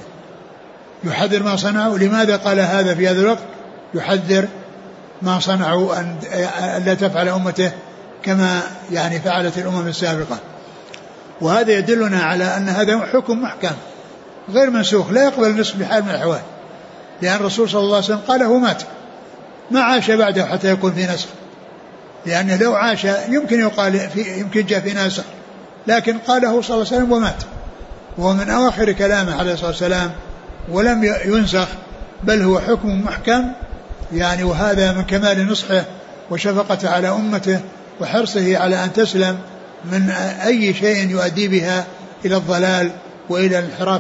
يحذر ما صنعوا. لماذا قال هذا في هذا الوقت؟ يحذر ما صنعوا أن لا تفعل أمته كما يعني فعلت الأمم السابقة. وهذا يدلنا على أن هذا حكم محكم غير منسوخ لا يقبل النسخ بحال من الأحوال، لأن الرسول صلى الله عليه وسلم قاله مات، ما عاش بعده حتى يكون في نسخ، لأنه لو عاش يمكن يقال يمكن جاء في ناسخ، لكن قاله صلى الله عليه وسلم ومات، وهو من أواخر كلامه عليه الصلاة والسلام ولم ينسخ، بل هو حكم محكم يعني. وهذا من كمال نصحه وشفقته على أمته وحرصه على أن تسلم من أي شيء يؤدي بها إلى الضلال وإلى الانحراف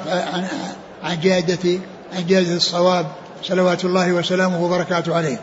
عن جادة الصواب صلوات الله وسلامه وبركاته عليه.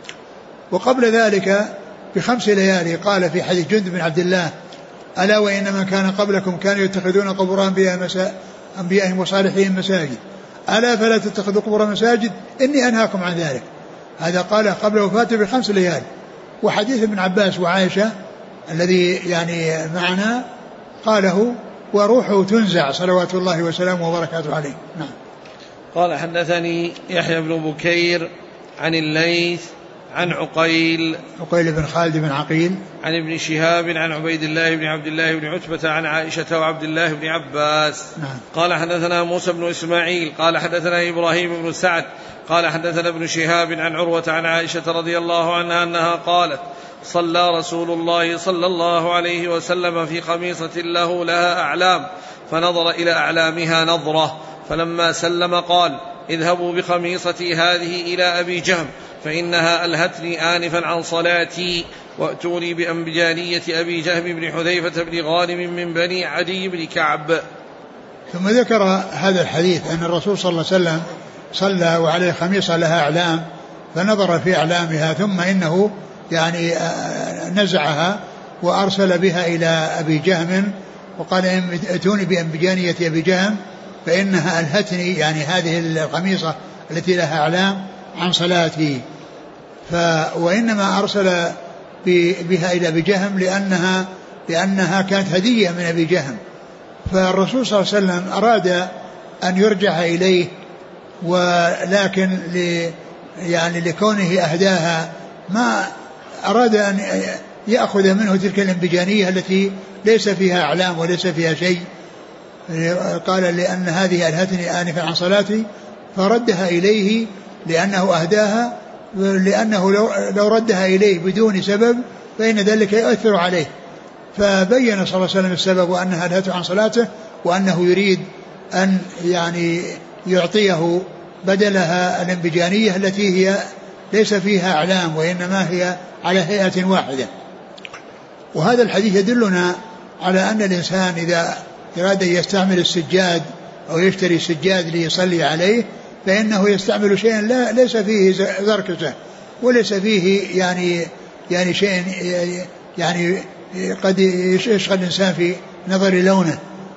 وقبل ذلك ب5 ليالي قال في حديث جندب بن عبد الله: ألا وإن من كان قبلكم كانوا يتخذون قبور أنبيائهم وصالحين مساجد، ألا فلا تتخذوا قبور مساجد إني أنهاكم عن ذلك. هذا قال قبل وفاته ب5 ليالي. وحديث ابن عباس وعائشة الذي يعني معنا قاله: وروحه تنزع صلوات الله وسلامه وبركاته عليه. نعم. قال: حدثني يحيى بن بكير عن الليث عن عقيل بن خالد بن عقيل عن ابن شهاب عن عبيد الله بن عبد الله بن عتبة عن عائشة وعبد الله بن عباس. نعم. قال: حدثنا موسى بن إسماعيل قال حدثنا إبراهيم بن سعد قال حدثنا ابن شهاب عن عروة عن عائشة رضي الله عنها أنها قالت: صلى رسول الله صلى الله عليه وسلم في خميصة له لها أعلام، فنظر إلى أعلامها نظرة، فلما سلم قال: اذهبوا بخميصتي هذه إلى أبي جهم فإنها ألهتني آنفا عن صلاتي، وأتوني بأنبجانية أبي جهم بن حذيفة بن غانم من بني عدي بن كعب. ثم ذكر هذا الحديث أن الرسول صلى الله عليه وسلم صلى وعليه خميصة لها أعلام، فنظر في أعلامها ثم إنه يعني نزعها وأرسل بها إلى أبي جهم وقال: ائتوني بأنبجانية أبي جهم فإنها ألهتني، يعني هذه القميصة التي لها أعلام، عن صلاتي. وإنما أرسل بها إلى أبي جهم لأنها كانت هدية من أبي جهم، فالرسول صلى الله عليه وسلم أراد أن يرجع إليه، ولكن يعني لكونه أهداها ما أراد أن يأخذ منه تلك الانبجانية التي ليس فيها أعلام وليس فيها شيء. قال: لأن هذه ألهتني آنفا عن صلاتي، فردها إليه لأنه أهداها، لأنه لو ردها إليه بدون سبب فإن ذلك يؤثر عليه، فبين صلى الله عليه وسلم السبب وأنها ألهته عن صلاته، وأنه يريد أن يعني يعطيه بدلها الانبجانية التي هي ليس فيها أعلام وإنما هي على هيئة واحدة. وهذا الحديث يدلنا على أن الإنسان إذا أراد يستعمل السجاد أو يشتري سجاد ليصلي عليه فإنه يستعمل شيئا ليس فيه زركشة وليس فيه يعني شيء يعني قد يشغل الإنسان في نظر لونه،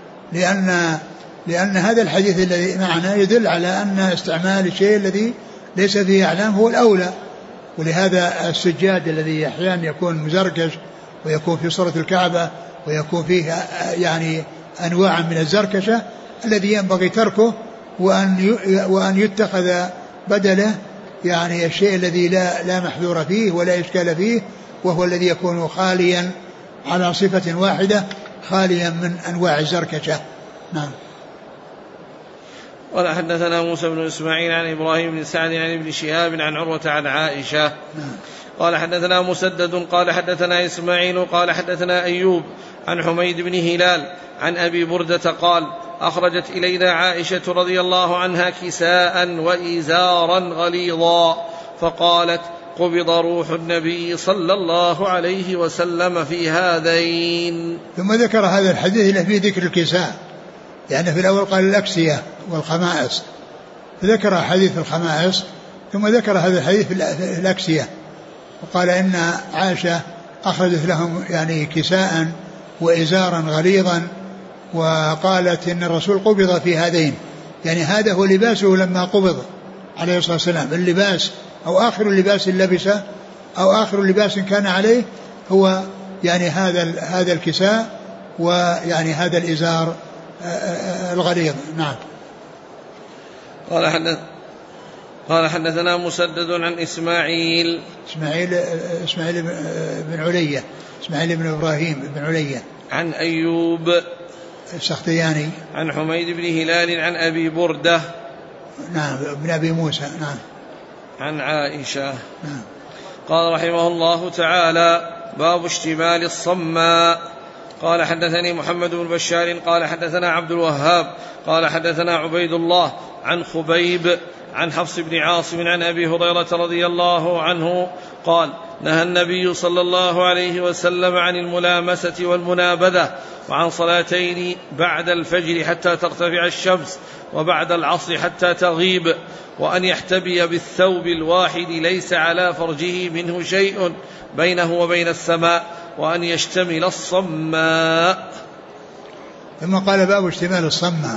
لأن هذا الحديث الذي معنا يدل على أن استعمال الشيء الذي ليس فيه أعلام هو الأولى. ولهذا السجاد الذي أحيانا يكون مزركش ويكون في صورة الكعبة ويكون فيه يعني أنواع من الزركشة الذي ينبغي تركه وأن يتخذ بدله يعني الشيء الذي لا محذور فيه ولا إشكال فيه، وهو الذي يكون خاليا على صفة واحدة خاليا من أنواع الزركشة. نعم. قال: حدثنا موسى بن إسماعيل عن إبراهيم بن سعد عن ابن شهاب عن عروة عن عائشة. قال: حدثنا مسدد قال حدثنا إسماعيل قال حدثنا أيوب عن حميد بن هلال عن أبي بردة قال: أخرجت إلينا عائشة رضي الله عنها كساء وإزارا غليظا، فقالت: قبض روح النبي صلى الله عليه وسلم في هذين. ثم ذكر هذا الحديث اللي فيه ذكر الكساء، يعني في الأول قال الأكسية والخمائس، فذكر حديث الخمائس ثم ذكر هذا الحديث في الأكسية، وقال إن عائشة أخرجت لهم يعني كساء وإزارا غليظا، وقالت إن الرسول قبض في هذين، يعني هذا هو لباسه لما قبض عليه الصلاة والسلام، اللباس أو آخر اللباس لبسه أو آخر لباس كان عليه هو يعني هذا الكساء ويعني هذا الإزار الغليظ. نعم. قال حدثنا مسدد عن إسماعيل بن علية، إسماعيل بن إبراهيم بن علية، عن أيوب السختياني، عن حميد بن هلال عن أبي بردة، نعم، بن أبي موسى، نعم، عن عائشة. نعم. قال رحمه الله تعالى: باب اشتمال الصماء. قال حدثني محمد بن بشار قال حدثنا عبد الوهاب قال حدثنا عبيد الله عن خبيب عن حفص بن عاصم عن أبي هريرة رضي الله عنه قال: نهى النبي صلى الله عليه وسلم عن الملامسة والمنابذة، وعن صلاتين بعد الفجر حتى ترتفع الشمس، وبعد العصر حتى تغيب، وأن يحتبي بالثوب الواحد ليس على فرجه منه شيء بينه وبين السماء، وأن يشتمل الصماء. ثم قال: باب اشتمال الصماء.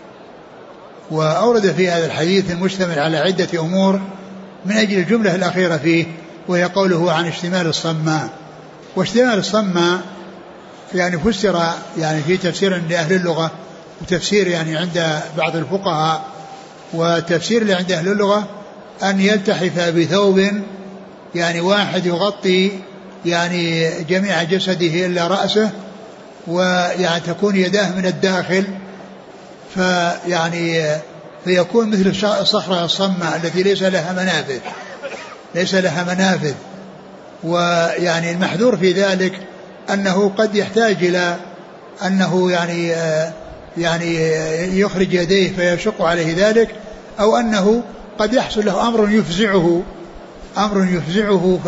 وأورد في هذا الحديث المشتمل على عدة أمور من أجل الجملة الأخيرة فيه، وهي قوله عن اشتمال الصماء. واشتمال الصماء يعني فسر يعني في تفسير عند أهل اللغة، وتفسير يعني عند بعض الفقهاء، وتفسير اللي عند أهل اللغة أن يلتحف بثوب يعني واحد يغطي يعني جميع جسده إلا رأسه، ويعني تكون يداه من الداخل، فيكون مثل الصخرة الصماء التي ليس لها منافذ. ويعني المحذور في ذلك أنه قد يحتاج إلى أنه يعني يخرج يديه فيشق عليه ذلك، أو أنه قد يحصل له أمر يفزعه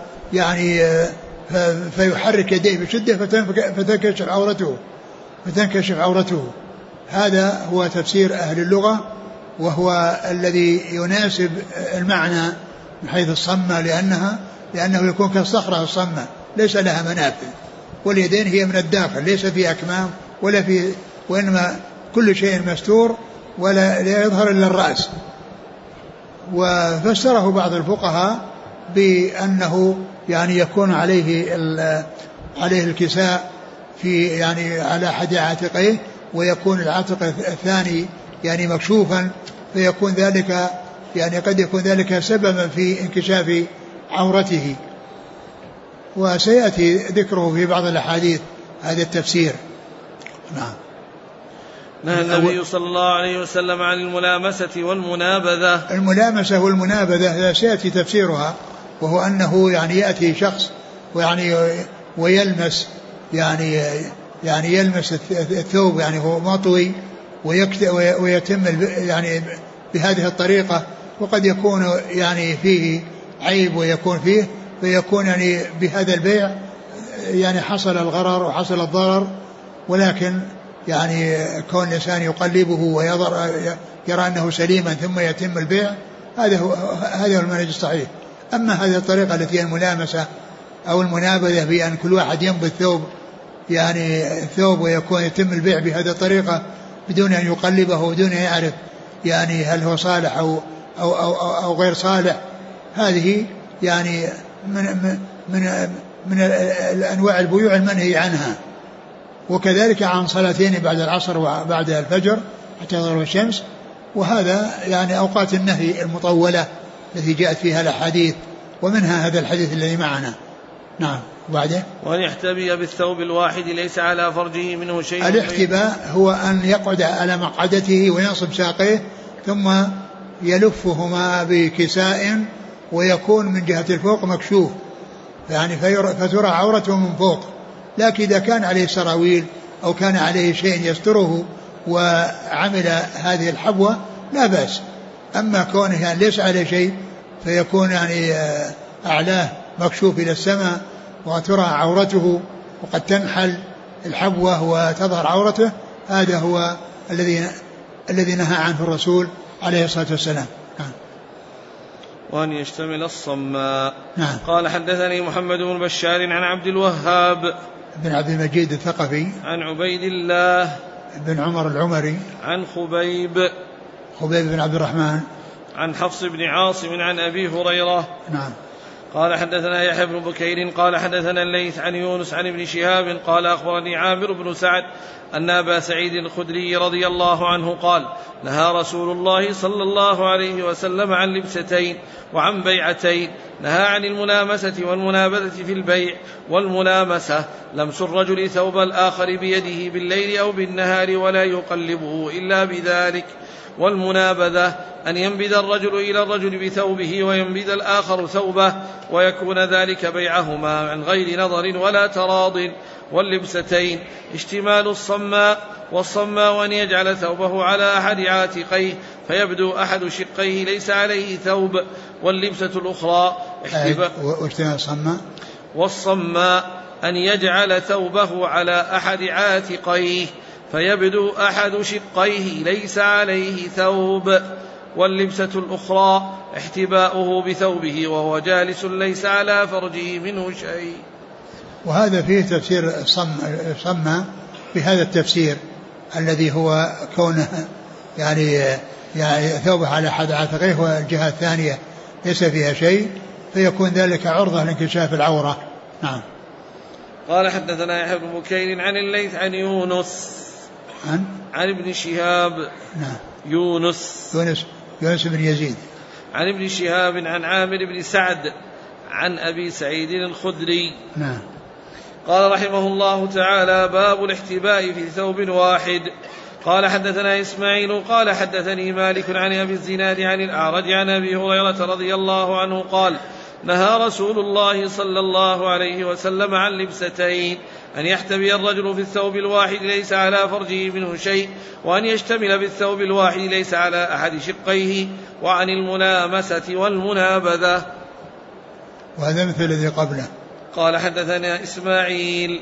فيحرك يديه بشدة فتنكشف عورته. هذا هو تفسير أهل اللغة، وهو الذي يناسب المعنى من حيث الصمة، لأنه يكون كالصخرة الصمة ليس لها منافذ، واليدين هي من الداخل ليس في أكمام وإنما كل شيء مستور ولا يظهر إلا الرأس. وفسره بعض الفقهاء بأنه يعني يكون عليه الكساء في يعني على أحد عاتقيه، ويكون العاتق الثاني يعني مكشوفا، فيكون ذلك يعني قد يكون ذلك سببا في انكشاف عورته. وسيأتي ذكره في بعض الأحاديث هذا التفسير. نعم. نهى النبي صلى الله عليه وسلم عن الملامسة والمنابذة. الملامسة والمنابذة سيأتي تفسيرها، وهو أنه يعني يأتي شخص ويلمس يلمس الثوب يعني هو مطوي ويتم يعني بهذه الطريقة، وقد يكون يعني فيه عيب ويكون فيه، فيكون يعني بهذا البيع يعني حصل الغرر وحصل الضرر، ولكن يعني كون الإنسان يقلبه يرى أنه سليما ثم يتم البيع، هذا هو المنهج الصحيح. أما هذه الطريقة التي هي الملامسة أو المنابذة بأن كل واحد ينبذ ثوب ويكون يتم البيع بهذه الطريقة بدون أن يقلبه ودون أن يعرف يعني هل هو صالح أو غير صالح، هذه يعني من أنواع البيوع المنهي عنها. وكذلك عن صلاتين بعد العصر وبعد الفجر حتى تغرب الشمس، وهذا يعني أوقات النهي المطولة التي جاءت فيها الأحاديث، ومنها هذا الحديث الذي معنا. نعم. وبعده: وأن يحتبي بالثوب الواحد ليس على فرجه منه شيء. الاحتباء هو أن يقعد على مقعدته وينصب ساقيه ثم يلفهما بكساء ويكون من جهة الفوق مكشوف، يعني فترى عورته من فوق. لكن إذا كان عليه سراويل أو كان عليه شيء يستره وعمل هذه الحبوة لا بأس. أما كونه يعني ليس عليه شيء فيكون يعني أعلاه مكشوف إلى السماء وترى عورته وقد تنحل الحبوة وتظهر عورته، هذا هو الذي نهى عنه الرسول عليه الصلاة والسلام. وأن يشتمل الصماء. نعم. قال حدثني محمد بن بشار عن عبد الوهاب بن عبد المجيد الثقفي عن عبيد الله بن عمر العمري عن خبيب بن عبد الرحمن عن حفص بن عاصم عن أبي هريرة. نعم. قال حدثنا يحيى بن بكير قال حدثنا الليث عن يونس عن ابن شهاب قال أخبرني عامر بن سعد أن أبا سعيد الخدري رضي الله عنه قال: نهى رسول الله صلى الله عليه وسلم عن لبستين وعن بيعتين. نهى عن الملامسة والمنابذة في البيع. والملامسة لمس الرجل ثوب الآخر بيده بالليل أو بالنهار ولا يقلبه إلا بذلك. والمنابذة أن ينبذ الرجل إلى الرجل بثوبه وينبذ الآخر ثوبه ويكون ذلك بيعهما عن غير نظر ولا تراض. واللبستين اشتمال الصماء، والصماء أن يجعل ثوبه على أحد عاتقيه فيبدو أحد شقيه ليس عليه ثوب. واللبسة الأخرى والصماء أن يجعل ثوبه على أحد عاتقيه فيبدو أحد شقيه ليس عليه ثوب. واللبسة الأخرى احتباؤه بثوبه وهو جالس ليس على فرجه منه شيء. وهذا فيه تفسير الصمة بهذا التفسير الذي هو كونه يعني ثوبه على أحد عاتقيه والجهة الثانية ليس فيها شيء فيكون ذلك عرضة لانكشاف العورة. نعم. قال: حدثنا يحيى بن بكير عن الليث عن يونس عن ابن شهاب. نعم. يونس بن يزيد عن ابن شهاب عن عامر بن سعد عن أبي سعيد الخدري. نعم. قال رحمه الله تعالى: باب الاحتباء في ثوب واحد. قال: حدثنا إسماعيل قال: حدثني مالك عن أبي الزناد عن الأعرج عن أبي هريرة رضي الله عنه قال: نهى رسول الله صلى الله عليه وسلم عن لبستين: أن يحتبي الرجل في الثوب الواحد ليس على فرجه منه شيء، وأن يشتمل بالثوب الواحد ليس على أحد شقيه، وعن الملامسة والمنابذة. وهذا مثل الذي قبله. قال: حدثنا إسماعيل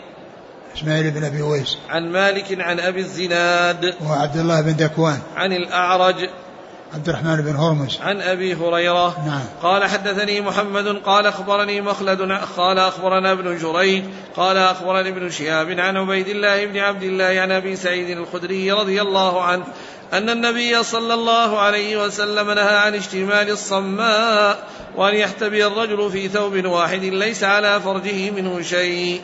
بن أبي أويس عن مالك عن أبي الزناد وعبد الله بن دكوان عن الأعرج عبد الرحمن بن هرمز عن أبي هريرة. نعم. قال: حدثني محمد قال: أخبرني مخلد قال: أخبرنا ابن جريج قال: أخبرني ابن شهاب عن عبيد الله بن عبد الله عن أبي سعيد الخدري رضي الله عنه أن النبي صلى الله عليه وسلم نهى عن اشتمال الصماء وأن يحتبي الرجل في ثوب واحد ليس على فرجه منه شيء.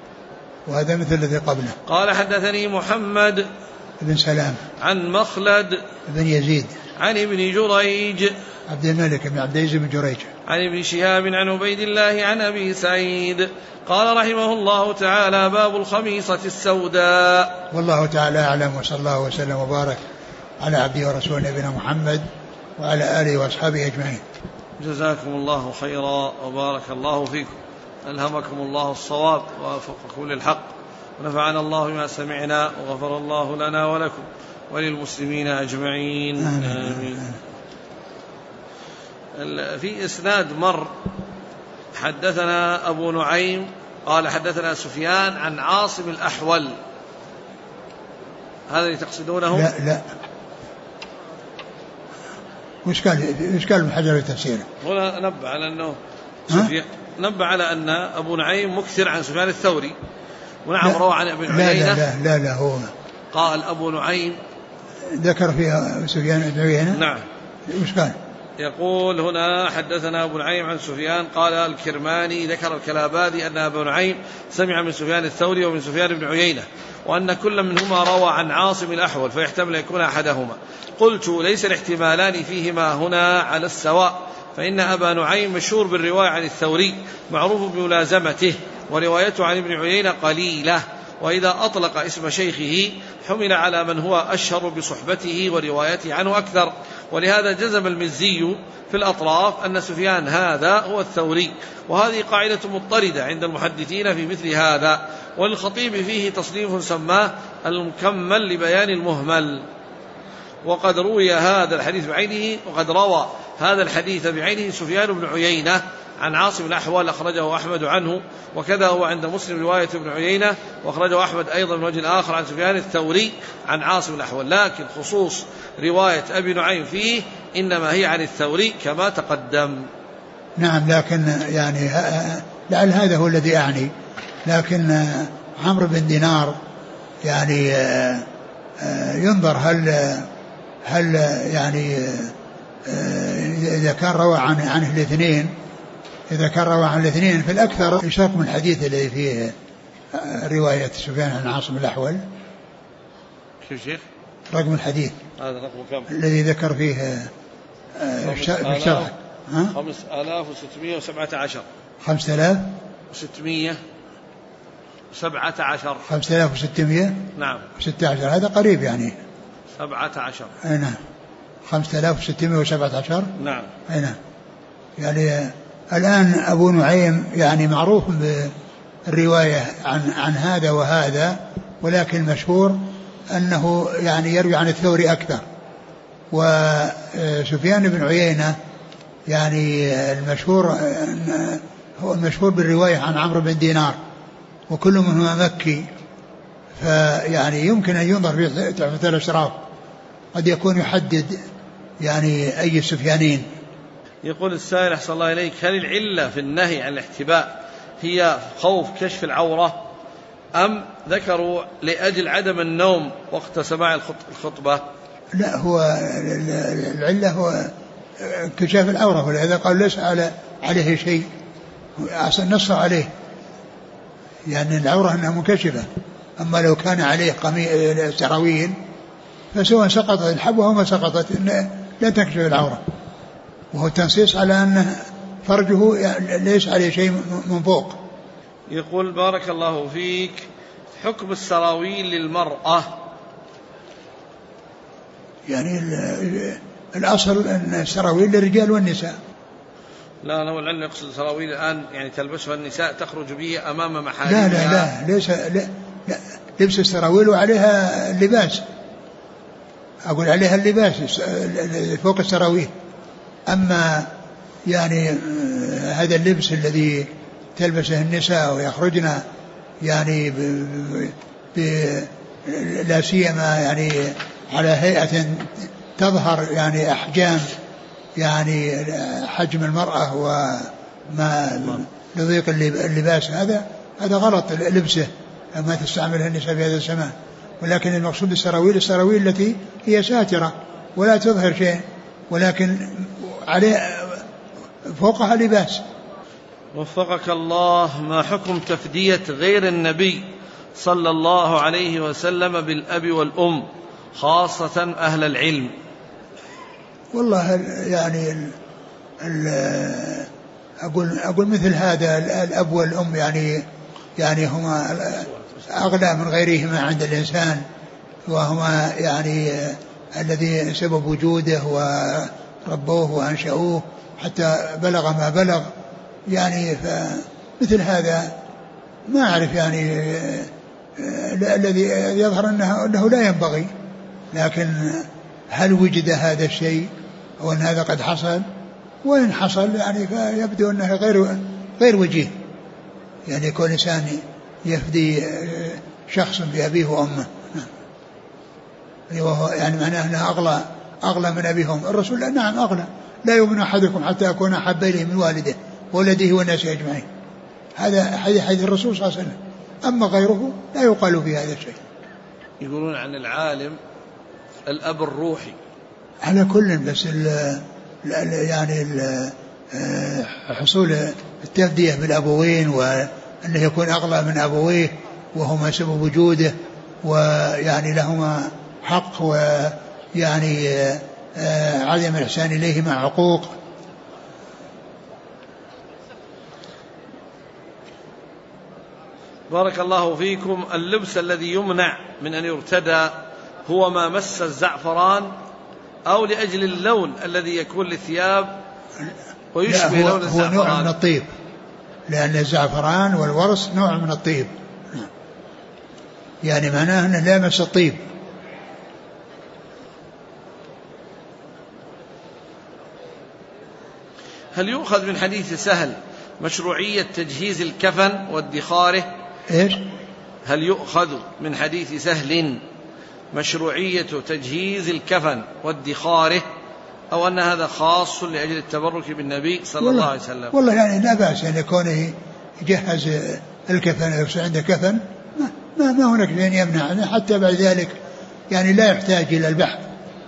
وهذا مثل الذي قبله. قال: حدثني محمد بن سلام عن مخلد بن يزيد عن ابن جريج عبد الملك بن عبد العزيز بن جريج عن ابن شهاب عن عبيد الله عن أبي سعيد. قال رحمه الله تعالى: باب الخميصة السوداء. والله تعالى أعلم، وصلى الله وسلم وبارك على عبده ورسوله نبينا محمد وعلى آله وأصحابه أجمعين. جزاكم الله خيرا وبارك الله فيكم، ألهمكم الله الصواب ووفقكم للحق، ونفعنا الله بما سمعنا، وغفر الله لنا ولكم وللمسلمين أجمعين. آمين. في إسناد مر حدثنا أبو نعيم قال: حدثنا سفيان عن عاصم الأحول. هذا اللي تقصدونه؟ لا. وش قال ابن حجر في تفسيره؟ هنا نبه على أنه نبه على أن أبو نعيم مكثر عن سفيان الثوري، ونعم روى عن ابن عيينة. لا هو قال أبو نعيم ذكر فيها سفيان بن عيينة. نعم. وش قال؟ يقول هنا: حدثنا أبو نعيم عن سفيان قال الكرماني ذكر الكلاباذي أن أبو نعيم سمع من سفيان الثوري ومن سفيان بن عيينة، وأن كل منهما روى عن عاصم الأحول، فيحتمل يكون أحدهما. قلت: ليس الاحتمالان فيهما هنا على السواء، فإن أبا نعيم مشهور بالرواية عن الثوري معروف بملازمته، وروايته عن ابن عيينة قليلة، وإذا أطلق اسم شيخه حمل على من هو أشهر بصحبته وروايته عنه أكثر. ولهذا جزم المزي في الأطراف أن سفيان هذا هو الثوري، وهذه قاعدة مضطردة عند المحدثين في مثل هذا. والخطيب فيه تصنيف سماه المكمل لبيان المهمل. وقد روى هذا الحديث بعينه سفيان بن عيينة عن عاصم الأحول، أخرجه أحمد عنه، وكذا هو عند مسلم رواية ابن عيينة، وأخرجه أحمد أيضا من وجه آخر عن سفيان الثوري عن عاصم الأحول. لكن خصوص رواية أبي نعيم فيه إنما هي عن الثوري كما تقدم. نعم، لكن يعني لعل هذا هو الذي أعني. لكن عمرو بن دينار يعني ينظر هل يعني إذا كان روى عنه الاثنين، إذا كان روى عن الاثنين فالأكثر يشتق من الحديث الذي فيه رواية سفيان عن عاصم الأحول، كيف شيخ؟ رقم الحديث هذا رقم كم؟ الذي ذكر فيه في الشرح 5617. 5600 نعم 16. هذا قريب يعني 17. أي نعم 5617. نعم أي نعم. يعني الآن أبو نعيم يعني معروف بالرواية عن هذا وهذا، ولكن المشهور أنه يعني يروي عن الثوري أكثر. وسفيان بن عيينة يعني هو المشهور بالرواية عن عمرو بن دينار، وكل منهما مكي، فيعني يمكن أن ينظر في تحفة الأشراف، قد يكون يحدد يعني أي السفيانين. يقول السائل أحسن الله إليك: هل العلة في النهي عن الاحتباء هي خوف كشف العورة، أم ذكروا لأجل عدم النوم وقت سماع الخطبة؟ لا، هو العلة هو انكشاف العورة، ولهذا قال ليس عليه شيء، نص عليه يعني العورة أنها منكشفة. أما لو كان عليه سراويل فسواء سقطت الحبوة وما سقطت لا تنكشف العورة، وهو تنصيص على أن فرجه ليس عليه شيء من فوق. يقول: بارك الله فيك، حكم السراويل للمرأة. يعني الأصل أن السراويل للرجال والنساء. لا، أنا والعلم يقصد سراويل الآن يعني تلبسها النساء تخرج به أمام محارمها. لا ليس لا لبس السراويل وعليها اللباس، أقول عليها اللباس فوق السراويل. أما يعني هذا اللبس الذي تلبسه النساء ويخرجن يعني لا سيما يعني على هيئة تظهر يعني أحجام يعني حجم المرأة وما لضيق اللباس، هذا غلط لبسه ما تستعمله النساء في هذا الزمان. ولكن المقصود السراويل التي هي ساترة ولا تظهر شيء، ولكن عليه فوقها لباس. وفقك الله. ما حكم تفدية غير النبي صلى الله عليه وسلم بالأب والأم، خاصة أهل العلم؟ والله يعني أقول مثل هذا الأب والأم يعني هما أغلى من غيرهما عند الإنسان، وهما يعني الذي سبب وجوده وربوه وأنشأوه حتى بلغ ما بلغ. يعني فمثل هذا ما أعرف يعني الذي يظهر أنه لا ينبغي، لكن هل وجد هذا الشيء أو أن هذا قد حصل؟ وإن حصل يعني فيبدو أنه غير وجيه، يعني يكون إنسان يفدي شخص بأبيه وأمه، يعني معناه أنه أغلى من أبيهم. الرسول نعم أغلى: لا يؤمن أحدكم حتى أكون أحب إليه من والده وولده والناس أجمعين. هذا حديث الرسول صلى الله عليه وسلم. أما غيره لا يقال في هذا الشيء. يقولون عن العالم الأب الروحي على كل، بس يعني حصول التفدية بالأبوين وأنه يكون أغلى من أبويه وهما سبب وجوده ويعني لهما حق، ويعني عدم الإحسان إليهما عقوق. بارك الله فيكم. اللبس الذي يمنع من أن يرتدى هو ما مس الزعفران، أو لأجل اللون الذي يكون للثياب ويشبه لون الزعفران؟ هو نوع من الطيب، لأن الزعفران والورس نوع من الطيب، يعني معناه أنه لا يمس الطيب. هل يؤخذ من حديث سهل مشروعية تجهيز الكفن وادخاره؟ إيش؟ هل يؤخذ من حديث سهل مشروعية تجهيز الكفن وادخاره، أو أن هذا خاص لأجل التبرك بالنبي صلى الله عليه وسلم؟ والله يعني لا بأس أن يكون يجهز الكفن ويكون عنده كفن، ما هناك شيء يمنع، حتى بعد ذلك يعني لا يحتاج إلى البحث.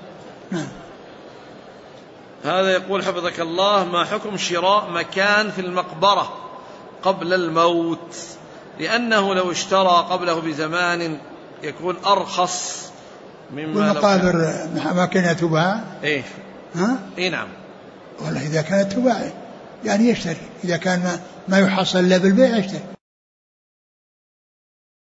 هذا يقول: حفظك الله، ما حكم شراء مكان في المقبرة قبل الموت؟ لأنه لو اشترى قبله بزمان يكون أرخص والمقابر أماكنها تباع. إيه ها؟ إيه نعم. والله إذا كانت تباع يعني يشتري، إذا كان ما يحصل إلا بالبيع يشتري.